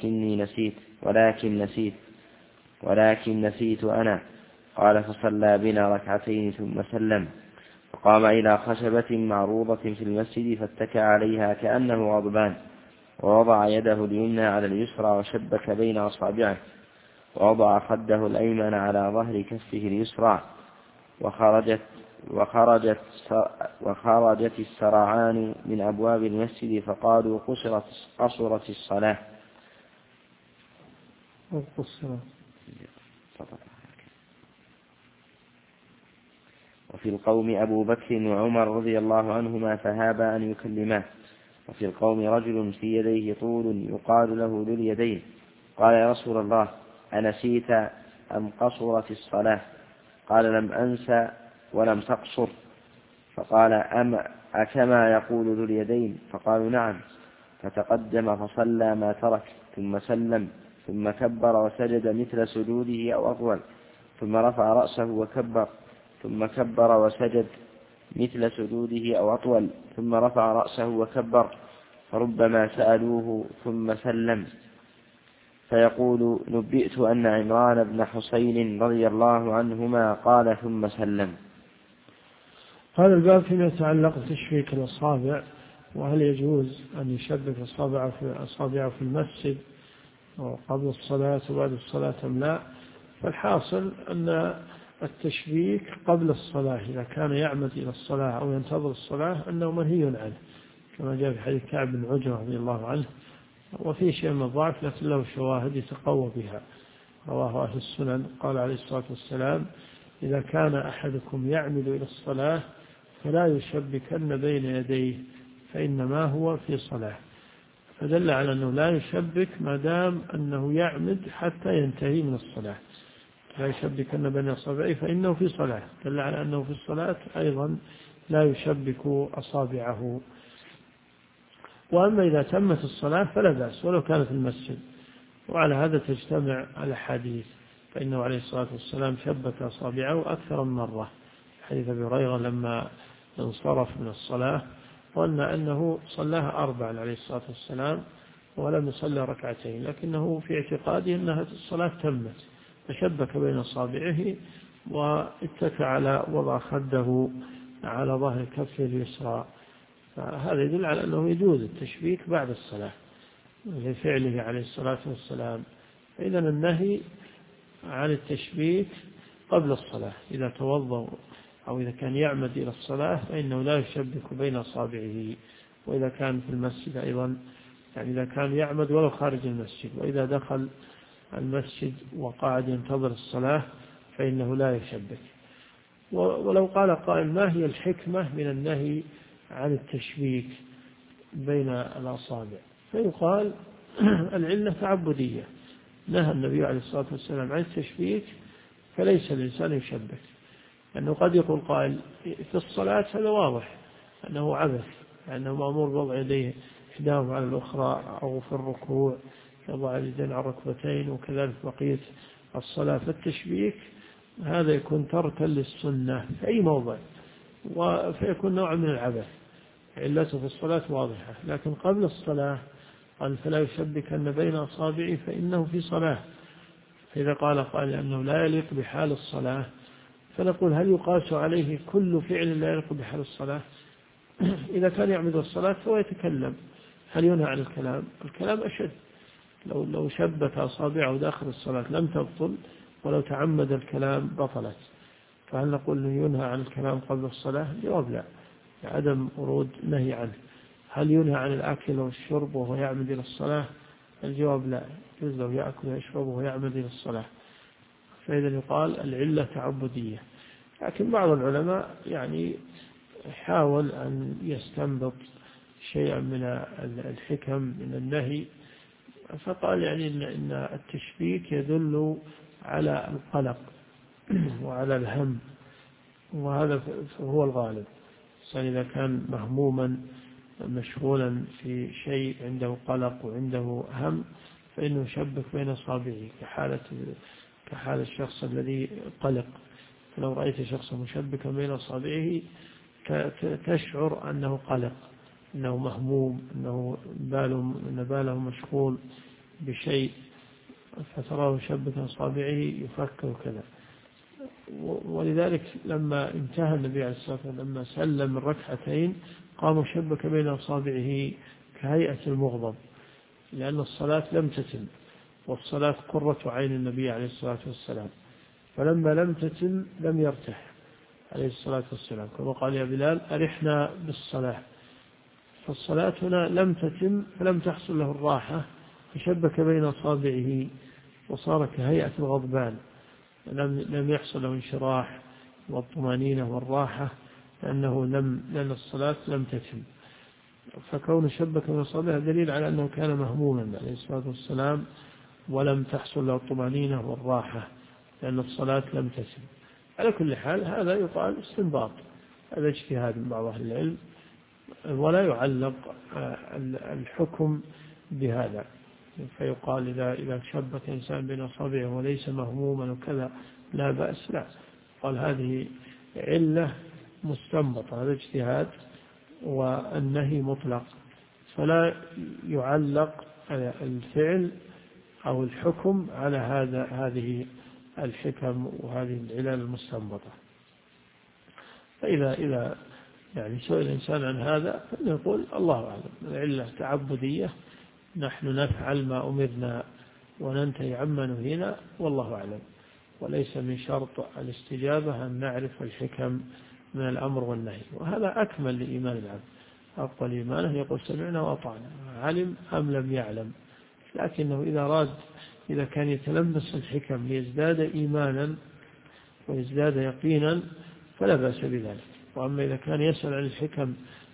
ولكن نسيت أنا. قال فصلى بنا ركعتين ثم سلم، فقام إلى خشبة معروضة في المسجد فاتكى عليها كأنه غضبان، ووضع يده اليمنى على اليسرى وشبك بين أصابعه، ووضع خده الأيمن على ظهر كفه اليسرى، وخرجت السرعان من أبواب المسجد فقالوا قصرت الصلاة. وفي القوم أبو بكر وعمر رضي الله عنهما فهابا أن يكلماه. وفي القوم رجل في يديه طول يقال له ذو اليدين. قال يا رسول الله أنسيت أم قصرت الصلاة؟ قال لم أنس ولم تقصر. فقال أكما يقول ذو اليدين؟ فقالوا نعم. فتقدم فصلى ما ترك ثم سلم، ثم كبر وسجد مثل سجوده أو أطول، ثم رفع رأسه وكبر، ثم كبر وسجد مثل سجوده أو أطول، ثم رفع رأسه وكبر. فربما سألوه ثم سلم فيقول نبئت أن عمران بن حسين رضي الله عنهما قال ثم سلم. هذا الباب فيما يتعلق بتشبيك الأصابع، وهل يجوز أن يشبك أصابعه في المسجد قبل الصلاة وبعد الصلاة أم لا؟ فالحاصل أن التشبيك قبل الصلاة إذا كان يعمد إلى الصلاة أو ينتظر الصلاة أنه منهي عنه، كما جاء في حديث كعب بن عجرة رضي الله عنه، وفي شيء من الضعف لكن له شواهد يتقوى بها، رواه أهل السنن. قال عليه الصلاة والسلام إذا كان أحدكم يعمد إلى الصلاة فلا يشبكن بين يديه فإنما هو في صلاة، فدل على أنه لا يشبك ما دام أنه يعمد حتى ينتهي من الصلاة، لا يشبكن بين أصابعه فإنه في صلاة، دل على أنه في الصلاة أيضا لا يشبك أصابعه. وأما إذا تمت الصلاة فلا بأس ولو كان في المسجد، وعلى هذا تجتمع الأحاديث، فإنه عليه الصلاة والسلام شبك أصابعه أكثر من مرة. حديث أبي هريرة لما انصرف من الصلاة ظن أنه صلاها 4 عليه الصلاة والسلام ولم يصلي ركعتين، لكنه في اعتقاده أنها الصلاة تمت، فشبك بين أصابعه واتكى على وضع خده على ظهر كفه اليسرى. فهذا يدل على أنه يجوز التشبيك بعد الصلاة لفعله عليه الصلاة والسلام. فإذا النهي عن التشبيك قبل الصلاة، إذا توضأ أو إذا كان يعمد إلى الصلاة فإنه لا يشبك بين أصابعه. وإذا كان في المسجد أيضا، يعني إذا كان يعمد ولو خارج المسجد، وإذا دخل المسجد وقاعد ينتظر الصلاة فإنه لا يشبك. ولو قال قائل ما هي الحكمة من النهي عن التشبيك بين الأصابع؟ فيقال العلة تعبدية، نهى النبي عليه الصلاة والسلام عن التشبيك فليس الإنسان يشبك. أنه قد يقول قائل في الصلاة هذا واضح أنه عبث، لأنه مأمور بوضع يديه إحداهما على الأخرى، أو في الركوع يضع اليدين على الركبتين، وكذلك بقية الصلاة. فالتشبيك هذا يكون تركا للسنة في أي موضع، فيكون نوع من العبث، علته في الصلاة واضحة. لكن قبل الصلاة قال فلا يشبكن بين أصابعه فإنه في صلاة. فإذا قال أنه لا يليق بحال الصلاة، فنقول هل يقاس عليه كل فعل لا يليق بحال الصلاة؟ إذا كان يعمد الصلاة فهو يتكلم، هل ينهى عن الكلام؟ الكلام أشد. لو شبك أصابعه داخل الصلاة لم تبطل، ولو تعمد الكلام بطلت. فهل نقول أنه ينهى عن الكلام قبل الصلاة؟ جواب لا، عدم ورود نهي عنه. هل ينهى عن الأكل والشرب وهو يعمد إلى الصلاة؟ الجواب لا، يجوز له يأكل ويشرب وهو يعمد إلى الصلاة. فإذا يقال العلة تعبدية. لكن بعض العلماء يعني حاول أن يستنبط شيئا من الحكم من النهي، فقال يعني إن التشبيك يدل على القلق وعلى الهم، وهذا هو الغالب. إذا كان مهموما مشغولا في شيء عنده قلق وعنده هم فإنه يشبك بين أصابعه كحال الشخص الذي قلق. فلو رأيت شخصا مشبكا بين أصابعه تشعر أنه قلق، أنه مهموم، أن باله مشغول بشيء، فتراه يشبك أصابعه يفكر كذا. ولذلك لما انتهى النبي عليه الصلاة والسلام لما سلم من ركعتين قام شبك بين أصابعه كهيئة المغضب، لأن الصلاة لم تتم، والصلاة قرة عين النبي عليه الصلاة والسلام. فلما لم تتم لم يرتاح عليه الصلاة والسلام، كما قال يا بلال أرحنا بالصلاة. فالصلاة هنا لم تتم فلم تحصل له الراحة، فشبك بين أصابعه وصار كهيئة الغضبان، لم يحصل له انشراح والطمانينة والراحة، لأن الصلاة لم تتم. فكون شبك بين أصابعه دليل على أنه كان مهموما عليه الصلاة والسلام، ولم تحصل له الطمانينة والراحة لأن الصلاة لم تتم. على كل حال هذا يقال استنباط، هذا اجتهاد من بعض أهل العلم، ولا يعلق الحكم بهذا. فيقال إذا شبك إنسان بين أصابعه وليس مهموما وكذا لا بأس، لا، قال هذه علة مستنبطة، هذا اجتهاد، والنهي مطلق، فلا يعلق الفعل أو الحكم على هذه الحكم وهذه العلل المستنبطة. فإذا يعني سئل الإنسان عن هذا فنقول الله أعلم، العلة تعبدية، نحن نفعل ما أمرنا وننتهي عما نهينا، والله أعلم. وليس من شرط الاستجابة أن نعرف الحكم من الأمر والنهي، وهذا أكمل لإيمان العبد. أفضل إيمانه يقول سمعنا وأطعنا، علم أم لم يعلم. لكنه إذا كان يتلمس الحكم ليزداد إيمانا ويزداد يقينا فلا بأس بذلك. وأما إذا كان يسأل عن الحكم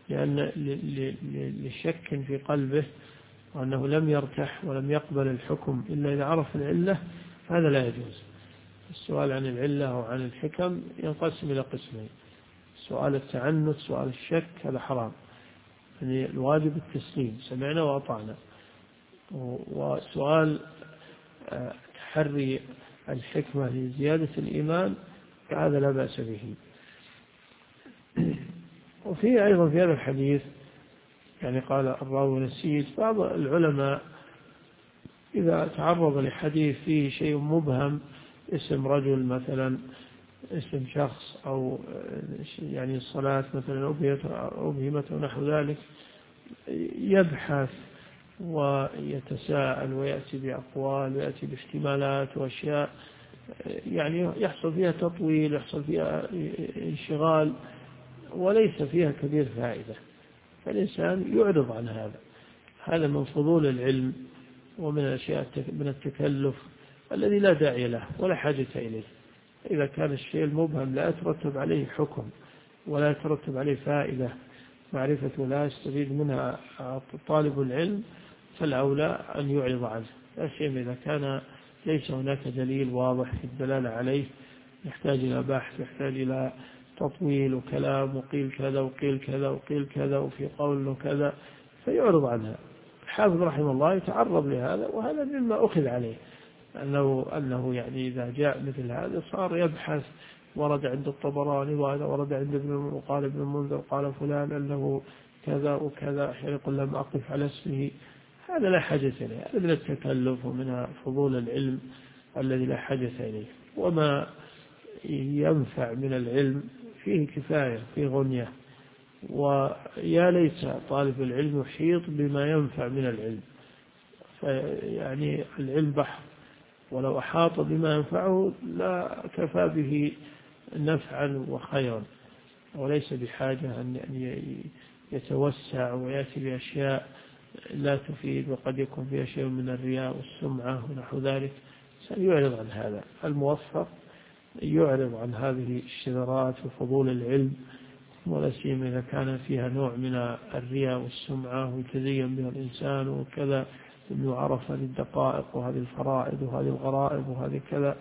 لشك في قلبه وأنه لم يرتاح ولم يقبل الحكم إلا إذا عرف العلة، هذا لا يجوز. السؤال عن العلة وعن الحكم ينقسم إلى قسمين: سؤال التعنت، سؤال الشك، هذا حرام، يعني الواجب التسليم، سمعنا وأطعنا. وسؤال تحري الحكمة لزيادة الإيمان هذا لا بأس به. وفي أيضا في هذا الحديث يعني قال الراوي نسيت، بعض العلماء إذا تعرض لحديث فيه شيء مبهم، اسم رجل مثلا، اسم شخص، أو يعني الصلاة مثلا أبهمت ونحو ذلك، يبحث ويتساءل ويأتي بأقوال ويأتي باحتمالات وأشياء يعني يحصل فيها تطويل، يحصل فيها انشغال وليس فيها كبير فائدة، فالإنسان يعرض عن هذا من فضول العلم ومن الأشياء من التكلف الذي لا داعي له ولا حاجة إليه. إذا كان الشيء المبهم لا يترتب عليه حكم ولا يترتب عليه فائدة معرفة ولا يستفيد منها طالب العلم، فالأولى أن يعرض عنه، لا سيما إذا كان ليس هناك دليل واضح في الدلالة عليه، يحتاج إلى بحث، يحتاج إلى تطويل وكلام، وقيل كذا وقيل كذا وقيل كذا وفي قول كذا، فيعرض عنها. الحافظ رحمه الله يتعرض لهذا، وهذا مما أخذ عليه، أنه يعني إذا جاء مثل هذا صار يبحث، ورد عند الطبراني وهذا ورد عند وقال ابن المنذر قال فلان أنه كذا وكذا، يقول لم أقف على اسمه. هذا لا حاجة إليه، هذا من التكلف ومن فضول العلم الذي لا حاجة إليه. وما ينفع من العلم فيه كفاية، فيه غنية، ويا ليت طالب العلم يحيط بما ينفع من العلم. فيعني العلم بحر، ولو أحاط بما ينفعه لا كفى به نفعا وخيرا، وليس بحاجة أن يتوسع ويأتي بأشياء لا تفيد، وقد يكون فيها شيء من الرياء والسمعة ونحو ذلك. سيعرض عن هذا. الموفق يعرض عن هذه الشذرات وفضول العلم، ولا سيما إذا كان فيها نوع من الرياء والسمعة ويتزين بها الإنسان وكذا، أنه عرف هذه الدقائق وهذه الفرائض وهذه الغرائب وهذه كذا،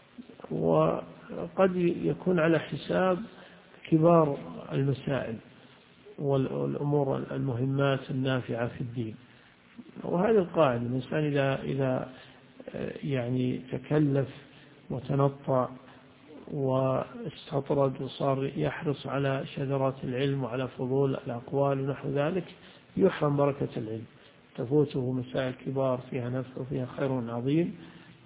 وقد يكون على حساب كبار المسائل والأمور المهمات النافعة في الدين. وهذا القاعدة، الإنسان إذا يعني تكلف وتنطع واستطرد وصار يحرص على شذرات العلم وعلى فضول الأقوال ونحو ذلك، يحرم بركة العلم، تفوته مسائل كبار فيها نفع وفيها خير عظيم،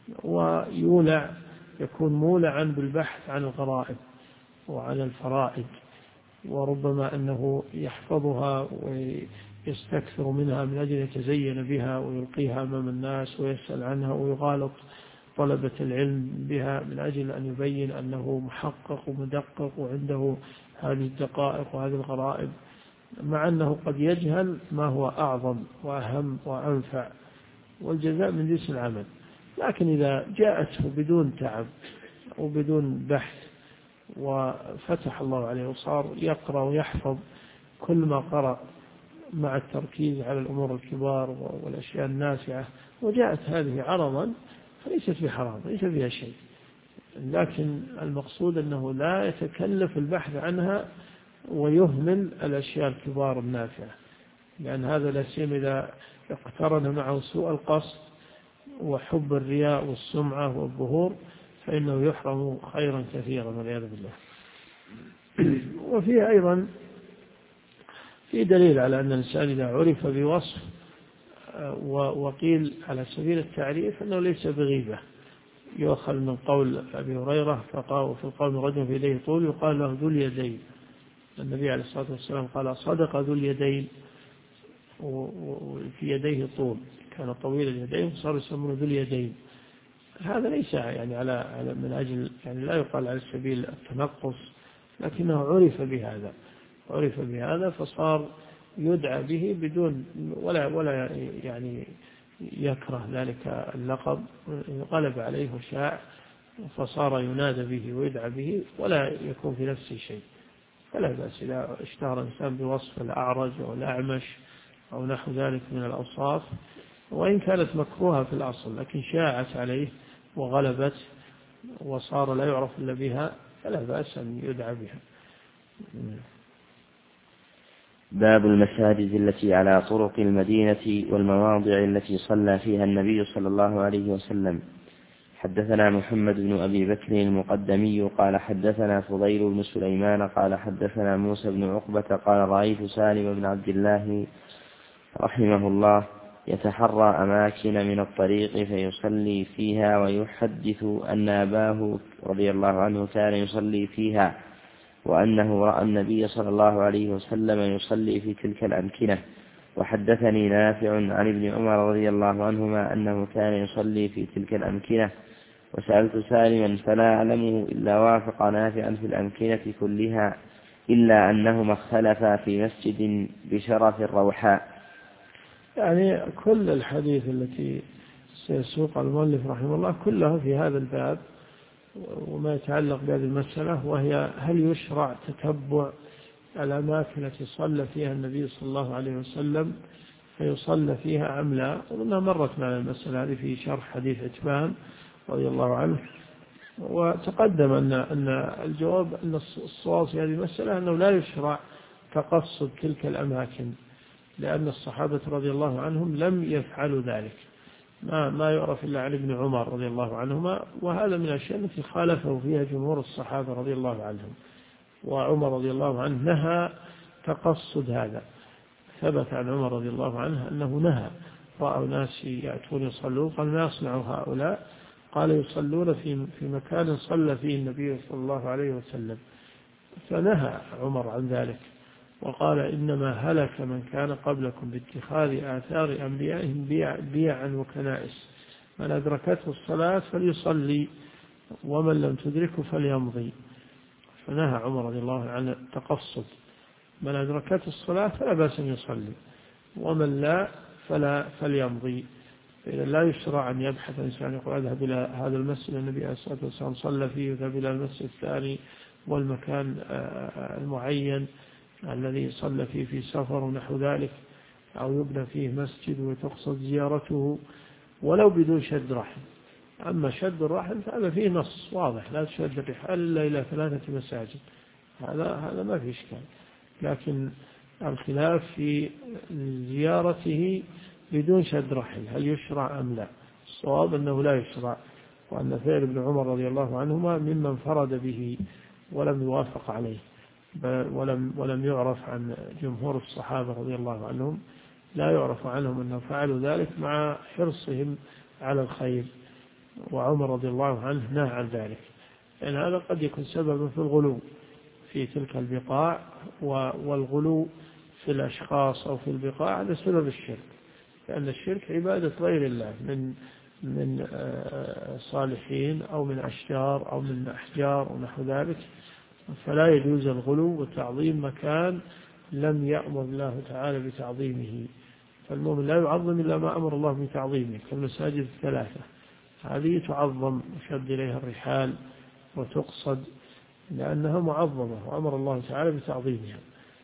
يكون مولعا بالبحث عن الغرائب وعن الفرائد، وربما أنه يحفظها ويستكثر منها من أجل يتزين بها ويلقيها أمام الناس ويسأل عنها ويغالط طلبة العلم بها من أجل أن يبين أنه محقق ومدقق وعنده هذه الدقائق وهذه الغرائب، مع أنه قد يجهل ما هو أعظم وأهم وأنفع، والجزاء من جنس العمل. لكن إذا جاءته بدون تعب وبدون بحث وفتح الله عليه وصار يقرأ ويحفظ كل ما قرأ مع التركيز على الأمور الكبار والأشياء النافعة، وجاءت هذه عرضا، فليست بحرام، ليس فيها شيء. لكن المقصود أنه لا يتكلف البحث عنها ويهمل الأشياء الكبار النافعة، لأن هذا لا سيما إذا اقترن معه سوء القصد وحب الرياء والسمعة والظهور، فإنه يحرم خيرا كثيرا والعياذ بالله. وفيه أيضا في دليل على أن الإنسان إذا عرف بوصف وقيل على سبيل التعريف أنه ليس بغيبة، يؤخذ من قول أبي هريرة في القول رجل في يديه طول يقال له ذو اليدين. النبي عليه الصلاة والسلام قال صدق ذو اليدين، وفي يديه طول، كان طويل اليدين صار يسمونه ذو اليدين. هذا ليس يعني على من أجل يعني لا يقال على سبيل التنقص، لكنه عرف بهذا فصار يدعى به بدون ولا يعني يكره ذلك اللقب، غلب عليه وشاع فصار ينادى به ويدعى به ولا يكون في نفسه شيء. فلا بأس إذا اشتهر الإنسان بوصف الأعرج أو الأعمش أو نحو ذلك من الأوصاف، وإن كانت مكروهة في الأصل لكن شاعت عليه وغلبت وصار لا يعرف إلا بها، فلا بأس أن يدعى بها. باب المساجد التي على طرق المدينة والمواضع التي صلى فيها النبي صلى الله عليه وسلم. حدثنا محمد بن أبي بكر المقدمي قال حدثنا فضيل بن سليمان قال حدثنا موسى بن عقبة قال رأيت سالم بن عبد الله رحمه الله يتحرى أماكن من الطريق فيصلي فيها ويحدث أن أباه رضي الله عنه كان يصلي فيها، وأنه رأى النبي صلى الله عليه وسلم يصلي في تلك الأمكنة. وحدثني نافع عن ابن عمر رضي الله عنهما أنه كان يصلي في تلك الأمكنة، وسألت سالما فلا أعلمه إلا وافق نافعا في الأمكنة كلها إلا أنهما اختلفا في مسجد بشرف الروحاء. يعني كل الحديث التي سيسوق المؤلف رحمه الله كلها في هذا الباب وما يتعلق بهذه المسألة، وهي هل يشرع تتبع الأماكن التي صلى فيها النبي صلى الله عليه وسلم فيصلى فيها أم لا. وقلنا مرت معنا المسألة هذه في شرح حديث عتبان رضي الله عنه، وتقدم أن الجواب أن الصواب في هذه المسألة أنه لا يشرع تقصد تلك الأماكن، لأن الصحابة رضي الله عنهم لم يفعلوا ذلك، ما يعرف إلا عن ابن عمر رضي الله عنهما، وهذا من الأشياء التي خالفه فيها جمهور الصحابة رضي الله عنهم. وعمر رضي الله عنه نهى تقصد هذا، ثبت عن عمر رضي الله عنه أنه نهى، رأوا ناس يأتون يصلون قال ما يصنع هؤلاء؟ قال يصلون في مكان صلى فيه النبي صلى الله عليه وسلم، فنهى عمر عن ذلك وقال إنما هلك من كان قبلكم باتخاذ آثار أنبيائهم بيعا وكنائس، من أدركته الصلاة فليصلي ومن لم تدركه فليمضي. فنهى عمر رضي الله عنه التقصد، من أدركته الصلاة فلا بأس أن يصلي ومن لا فليمضي. إذا لا يشرع أن يبحث الإنسان يقول أذهب إلى هذا المسجد النبي عليه الصلاة والسلام صلى فيه، وذهب إلى المسجد الثاني والمكان المعين الذي صلى فيه في سفر ونحو ذلك، أو يبنى فيه مسجد وتقصد زيارته ولو بدون شد رحل. أما شد الرحل فهذا فيه نص واضح، لا تشد الرحال إلا إلى 3 مساجد، هذا ما في إشكال. لكن الخلاف في زيارته بدون شد رحل هل يشرع أم لا؟ الصواب أنه لا يشرع، وأن فعل ابن عمر رضي الله عنهما ممن فرد به ولم يوافق عليه، ولم يعرف عن جمهور الصحابة رضي الله عنهم، لا يعرف عنهم أنهم فعلوا ذلك مع حرصهم على الخير، وعمر رضي الله عنه نهى عن ذلك، لأن هذا قد يكون سببا في الغلو في تلك البقاع، والغلو في الأشخاص أو في البقاع هذا سبب الشرك، لأن الشرك عبادة غير الله من صالحين أو من أشجار أو من أحجار ونحو ذلك، فلا يجوز الغلو وتعظيم مكان لم يأمر الله تعالى بتعظيمه. فالمؤمن لا يعظم إلا ما أمر الله بتعظيمه، كالمساجد 3 هذه تعظم وشد إليها الرحال وتقصد لأنها معظمة وأمر الله تعالى بتعظيمها.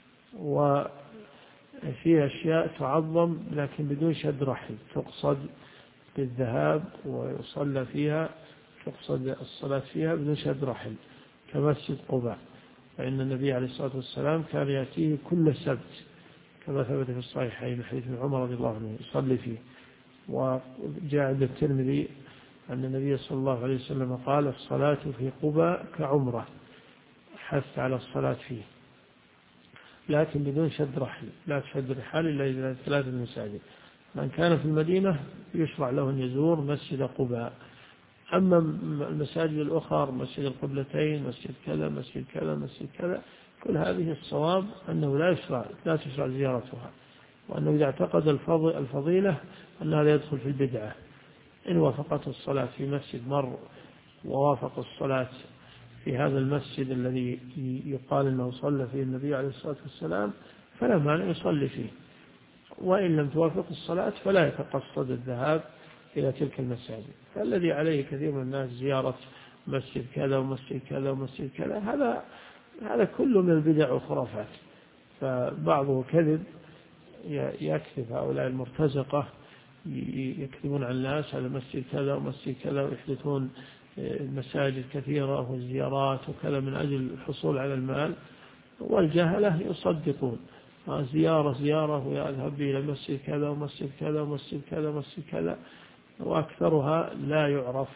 وفي أشياء تعظم لكن بدون شد رحل، تقصد بالذهاب ويصلى فيها، تقصد الصلاة فيها بدون شد رحل، كمسجد قباء، فإن النبي عليه الصلاة والسلام كان يأتيه كل سبت كما ثبت في الصحيحين حديث ابن عمر رضي الله عنه يصلي فيه. وجاء عند الترمذي أن النبي صلى الله عليه وسلم قال الصلاة في قباء كعمرة، حث على الصلاة فيه لكن بدون شد رحل، لا تشد رحال إلا إلى 3 مساجد. من كان في المدينة يشرع له أن يزور مسجد قباء. أما المساجد الأخرى مسجد القبلتين مسجد كذا مسجد كذا مسجد كذا، كل هذه الصواب أنه لا تشرع زيارتها، وأنه إذا اعتقد الفضيلة أنها لا يدخل في البدعة. إن وافقت الصلاة في مسجد مر ووافق الصلاة في هذا المسجد الذي يقال أنه صلى فيه النبي عليه الصلاة والسلام فلا مانع يصلي فيه، وإن لم توافق الصلاة فلا يتقصد الذهاب إلى تلك المساجد. فالذي عليه كثير من الناس زيارة مسجد كذا ومسجد كذا ومسجد كذا، هذا كله من البدع والخرافات، فبعضه كذب، يكذب هؤلاء المرتزقة يكذبون عن الناس على مسجد كذا ومسجد كذا، ويحدثون مساجد كثيرة والزيارات وكذا من أجل الحصول على المال، والجهلة يصدقون زيارة ويذهب إلى مسجد كذا ومسجد كذا ومسجد كذا ومسجد كذا، وأكثرها لا يعرف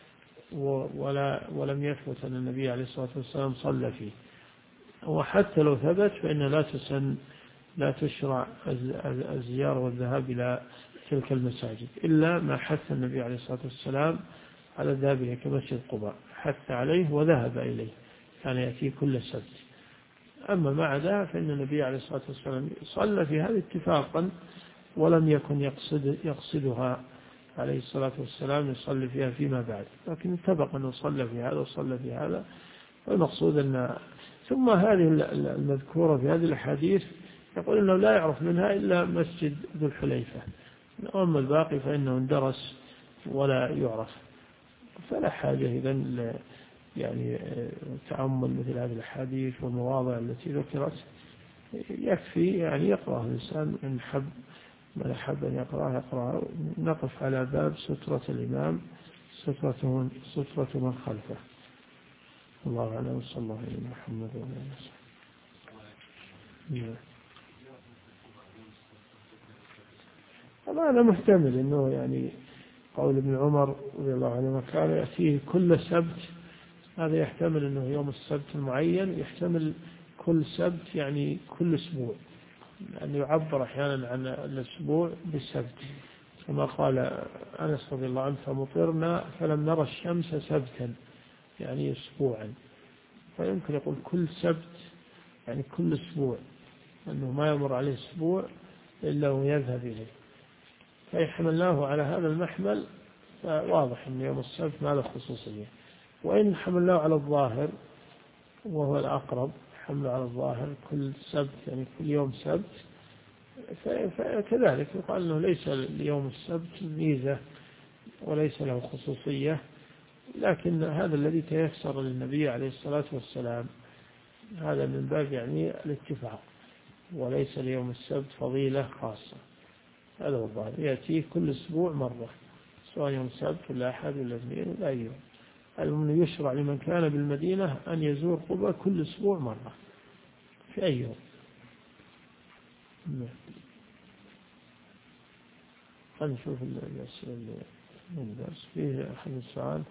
ولم يثبت أن النبي عليه الصلاة والسلام صلى فيه. وحتى لو ثبت فإن لا تشرع الزيارة والذهاب إلى تلك المساجد إلا ما حث النبي عليه الصلاة والسلام على الذهاب إليه، كمسجد قباء حث عليه وذهب إليه، كان يأتي كل سبت. أما ما عدا فإن النبي عليه الصلاة والسلام صلى في هذا اتفاقا، ولم يكن يقصدها عليه الصلاة والسلام يصلي فيها فيما بعد، لكن اتفق أنه صلى في هذا وصلى في هذا. والمقصود أن ثم هذه المذكورة في هذه الحديث يقول أنه لا يعرف منها إلا مسجد ذو الحليفة، أما الباقي فإنه اندرس ولا يعرف، فلا حاجة إذن يعني تأمل مثل هذه الحديث والمواضع التي ذكرت. يكفي يعني يقرأ الإنسان من حب أن يقرأ. نقف على باب سترة الإمام، سترة من خلفه. الله أعلم، صلى الله عليه محمد وعلى آله وسلم. هذا محتمل أنه يعني قول ابن عمر رضي الله عنه كان يأتيه كل سبت، هذا يحتمل أنه يوم السبت المعين، يحتمل كل سبت يعني كل أسبوع، لأنه يعبر أحيانا عن الأسبوع بالسبت، كما قال أنس رضي الله عنه فمطرنا فلم نرى الشمس سبتا يعني أسبوعا، فيمكن يقول كل سبت يعني كل أسبوع، أنه ما يمر عليه أسبوع إلا ويذهب إليه، فيحملناه على هذا المحمل، فواضح أن يوم السبت ما له خصوصية. وإن حملناه على الظاهر وهو الأقرب، حمله على الظاهر كل سبت يعني كل يوم سبت، فكذلك يقال أنه ليس ليوم السبت ميزة وليس له خصوصية، لكن هذا الذي تيسر للنبي عليه الصلاة والسلام هذا من باب يعني الاتفاق، وليس ليوم السبت فضيلة خاصة، هذا هو الظاهر، يأتيه كل أسبوع مرة، سواء يوم السبت ولا أحد ولا اثنين ولا يوم. المهم يشرع لمن كان بالمدينة أن يزور قبة كل أسبوع مرة في أي يوم. خلينا نشوف الأسئلة اللي من درس فيه أحد السؤال.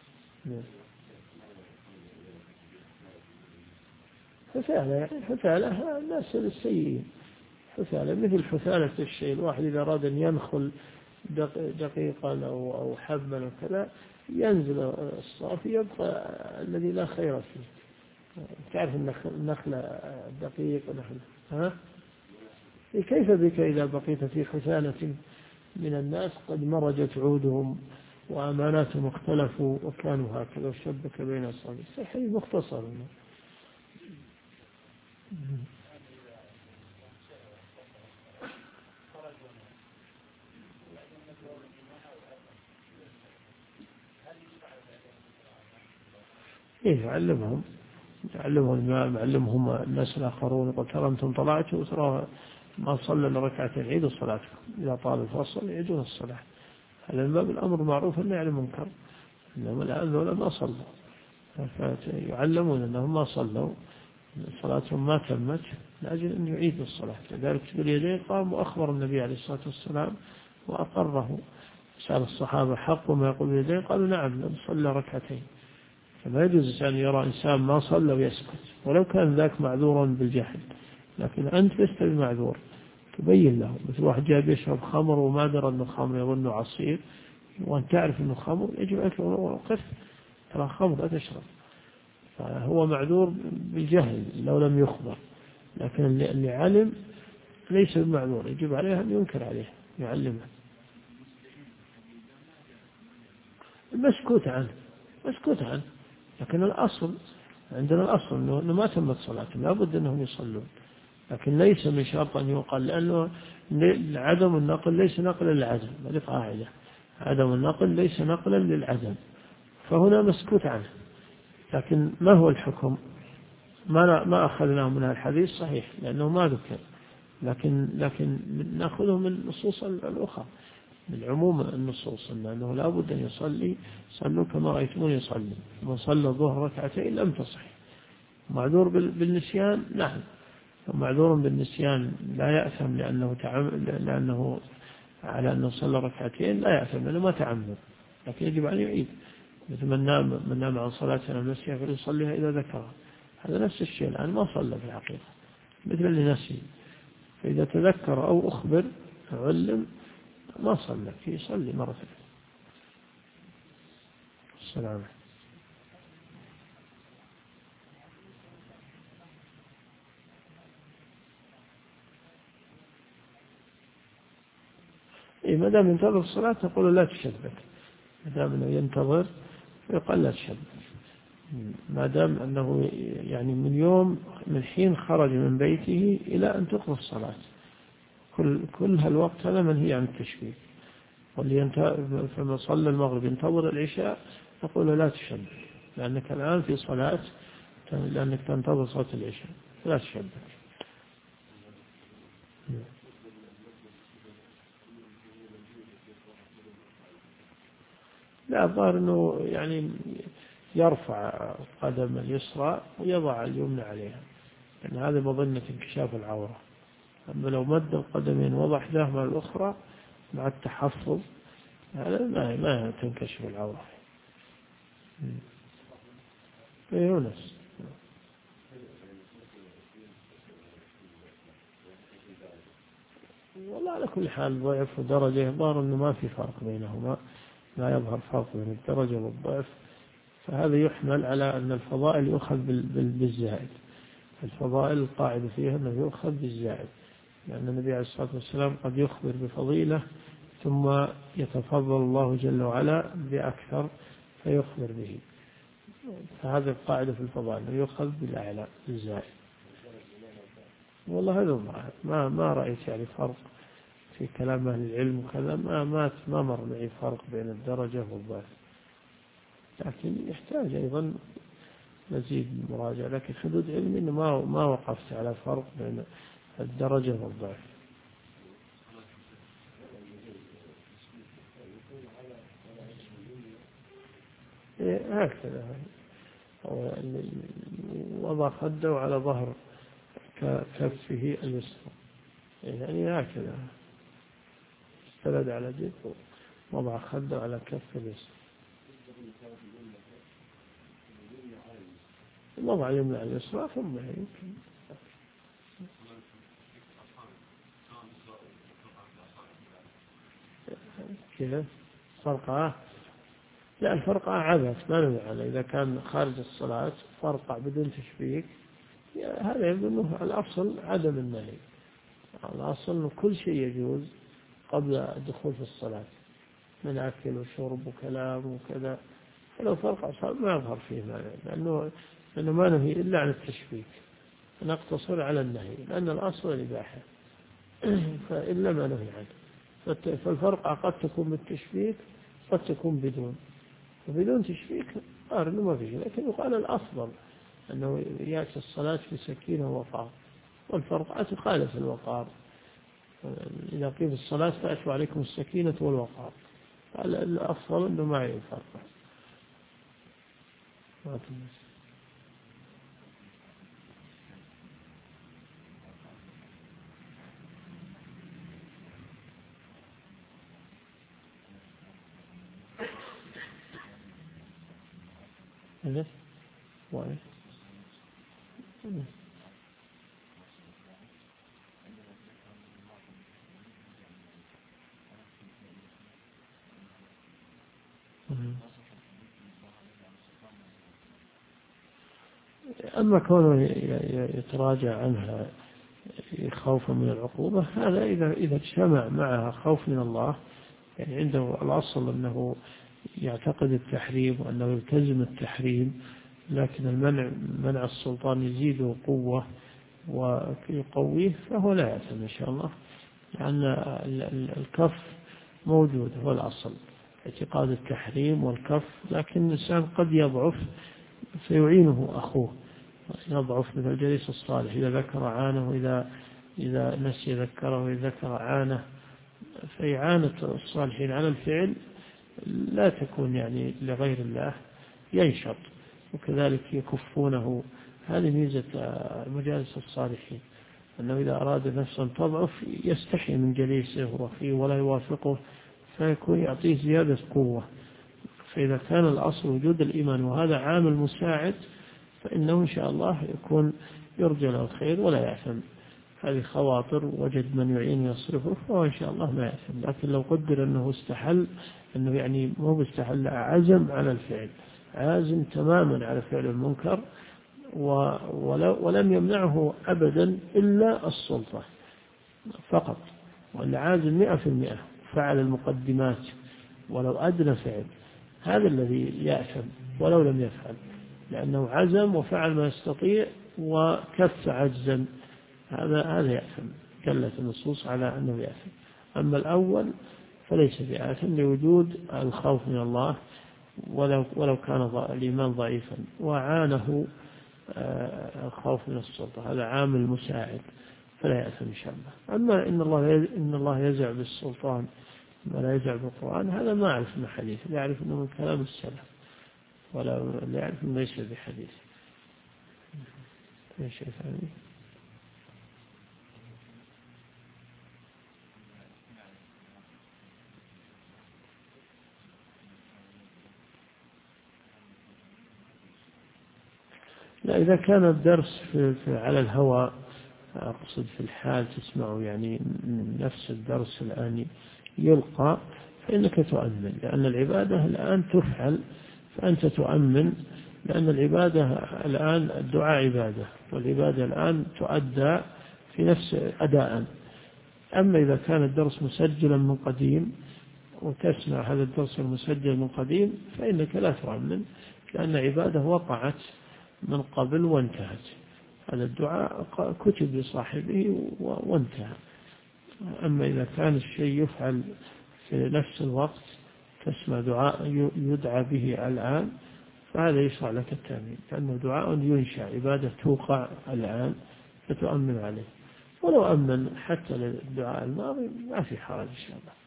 حثالة يعني حثالة الناس السيئين، حثالة مثل حثالة الشيء، الواحد إذا أراد أن ينخل دقيقا أو حبا وكذا ينزل الصافي يبقى الذي لا خير فيه. تعرف النخلة دقيق ونخلة ها؟ كيف بك إذا بقيت في حثالة من الناس قد مرجت عودهم وأماناتهم اختلفوا وكانوا هكذا وشبك بين أصابع، صحيح مختصر. إيه يعلمهم الإمام، يعلمهم الناس الآخرون، يقول ترى أنتم طلعتوا وترى ما صلى إلا ركعتين عيدوا الصلاة، إذا طال الفصل يعيدون الصلاة، هذا من باب الأمر معروف والنهي عن المنكر، إنهم الآن ذولا ما صلوا، فيعلمون أنهم ما صلوا صلاتهم ما تمت لأجل أن يعيدوا الصلاة. لذلك باليدين قام وأخبر النبي عليه الصلاة والسلام وأقره، سأل الصحابة حق ما يقول باليدين، قالوا نعم لم صلى ركعتين. فما يجوز أن يرى إنسان ما صلى ويسكت ولو كان ذاك معذورا بالجهل، لكن أنت لست بمعذور، تبين له. مثل واحد جاء يشرب خمر وما درى أنه خمر يظنه عصير، وأن تعرف أنه خمر يجب أن توقف، ترى خمر لا تشرب، فهو معذور بالجهل لو لم يخبر، لكن اللي علم ليس بمعذور، يجب عليه أن ينكر عليه يعلمه. مسكوت عنه، لكن الأصل عندنا الأصل أنه ما تمت صلاتهم، لا بد أنهم يصلون، لكن ليس من شرط أن يقال، لأنه عدم النقل ليس نقلا للعدم، هذه قاعدة، عدم النقل ليس نقلا للعدم، فهنا مسكوت عنه. لكن ما هو الحكم؟ ما أخذناه من الحديث صحيح لأنه ما ذكر، لكن نأخذه من النصوص الأخرى، من عموم النصوص أنه لا بد أن يصلي، صلوا كما رأيتموني يصلي، من صلى الظهر ركعتين لم تصح. معذور بالنسيان نعم، معذور بالنسيان لا يأثم لأنه على أنه صلى ركعتين لا يأثم لأنه ما تعمد، لكن يجب أن يعيد، مثل من نام عن صلاتنا المسيح فليصليها إذا ذكرها، هذا نفس الشيء الآن ما صلى في الحقيقة، مثل اللي نسي، فإذا تذكر أو أخبر علم ما صلى يصلي مرة ثانية. السلام. ما دام ينتظر الصلاة نقول لا تشبك، ما دام أنه ينتظر يقال لا تشبك، ما دام أنه يعني من حين خرج من بيته إلى أن تقضى الصلاة، كل هالوقت هذا منهي عن التشبيك. فما صلى المغرب ينتظر العشاء نقول لا تشبك، لأنك الآن في صلاة، لأنك تنتظر صلاة العشاء، لا تشبك. لا، الظاهر أنه يعني يرفع قدم اليسرى ويضع اليمنى عليها، لأن هذا مظنة انكشاف العورة. أما لو مد القدمين وضع إحداهما الأخرى مع التحفظ هذا ما تنكشف العورة. يونس. والله على كل حال ضعف ودرجة يظهر أنه ما في فرق بينهما، لا يظهر فرق بين الدرجة والضعف، فهذا يحمل على أن الفضائل يؤخذ بالزائد. الفضائل القاعدة فيها أنه يؤخذ بالزائد، لأن النبي عليه الصلاة والسلام قد يخبر بفضيلة ثم يتفضل الله جل وعلا بأكثر فيخبر به، فهذه القاعدة في الفضائل يؤخذ بالأعلى بالزائد. والله هذا الظاهر، ما رأيت يعني فرق في كلام أهل العلم وكذا، ما مر معي فرق بين الدرجة والضعف، لكن يحتاج أيضا مزيد مراجعة. لكن حدود علمي إنه ما وقفت على فرق بين الدرجة والضعف. هكذا وضع خده على ظهر كفه اليسرى، يعني هكذا استند على جد وضع خده على كف اليسرى، وضع اليمنى على اليسرى ثم يمكن كذا فرقعة. لا، الفرقعة عبث ما نبي عليه. إذا كان خارج الصلاة فرقع بدون تشبيك، هذا يبدو أنه الأصل عدم النهي. الأصل أنه كل شيء يجوز قبل الدخول في الصلاة من أكل وشرب وكلام وكذا، فلو فرقع صار ما يظهر فيه مانع، لأنه ما نهي إلا عن التشبيك، نقتصر على النهي لأن الأصل الإباحة فإلا ما نهي عنه. فالفرقعة قد تكون بالتشبيك قد تكون بدون تشبيك، قال إنه ما فيه، لكن يقال الأفضل أنه يأتي الصلاة في سكينة ووقار، والفرقعة تخالف الوقار. إذا قيل الصلاة فأتوا عليكم السكينة والوقار، قال الأفضل أنه ما يفرق. أما كونه يتراجع عنها خوفا من العقوبة، هذا إذا اجتمع معها خوف من الله، يعني عنده الأصل أنه يعتقد التحريم وأنه يلتزم التحريم، لكن منع السلطان يزيده قوة ويقويه، فهو لا يأثم إن شاء الله، لأن الكف موجود هو الأصل، اعتقاد التحريم والكف، لكن الإنسان قد يضعف فيعينه أخوه، يضعف مثل الجليس الصالح إذا ذكر عانه، إذا نسي ذكره، وإذا ذكر عانه، فإعانة الصالحين على الفعل لا تكون يعني لغير الله، ينشط، وكذلك يكفونه. هذه ميزة مجالس الصالحين، أنه إذا أراد نفسا تضعف يستحي من جليسه وأخيه ولا يوافقه، فيكون يعطيه زيادة قوة. فإذا كان الأصل وجود الإيمان وهذا عامل مساعد، فإنه إن شاء الله يكون يرجى له الخير ولا يأثم. هذه خواطر وجد من يعين يصرفه، فهو إن شاء الله ما يأثم. لكن لو قدر أنه استحل، أنه يعني مو بيستحل، عزم على الفعل، عازم تماما على فعل المنكر، ولم يمنعه أبدا إلا السلطة فقط، وأن عازم 100% فعل المقدمات ولو أدنى فعل، هذا الذي يأثم ولو لم يفعل، لأنه عزم وفعل ما يستطيع وكف عجزا، هذا يأثم. دلت النصوص على أنه يأثم. أما الأول فليس بآثم لوجود الخوف من الله، ولو كان الإيمان ضعيفا وعانه الخوف من السلطة، هذا عامل مساعد فلا يأثم إن شاء الله. أما إن الله يزع بالسلطان ولا يزع بالقرآن، هذا ما أعرف من حديث، لا أعرف أنه من كلام السلف، ولا يعرف أنه ليس بحديث. في شيء ثاني؟ لا، إذا كان الدرس على الهواء، أقصد في الحال تسمعه يعني نفس الدرس الآن يلقى، فإنك تؤمن، لأن العبادة الآن تفعل، فأنت تؤمن، لأن العبادة الآن الدعاء عبادة، والعبادة الآن تؤدى في نفس أداء. أما إذا كان الدرس مسجلا من قديم وتسمع هذا الدرس المسجل من قديم، فإنك لا تؤمن، لأن عبادة وقعت من قبل وانتهت. هذا الدعاء كتب لصاحبه وانتهى. أما إذا كان الشيء يفعل في نفس الوقت، تسمع دعاء يدعى به الآن، فهذا يشرع لك التأمين، لأنه دعاء ينشأ، عبادة توقع الآن فتؤمن عليه. ولو أمن حتى للدعاء الماضي ما في حرج إن شاء الله.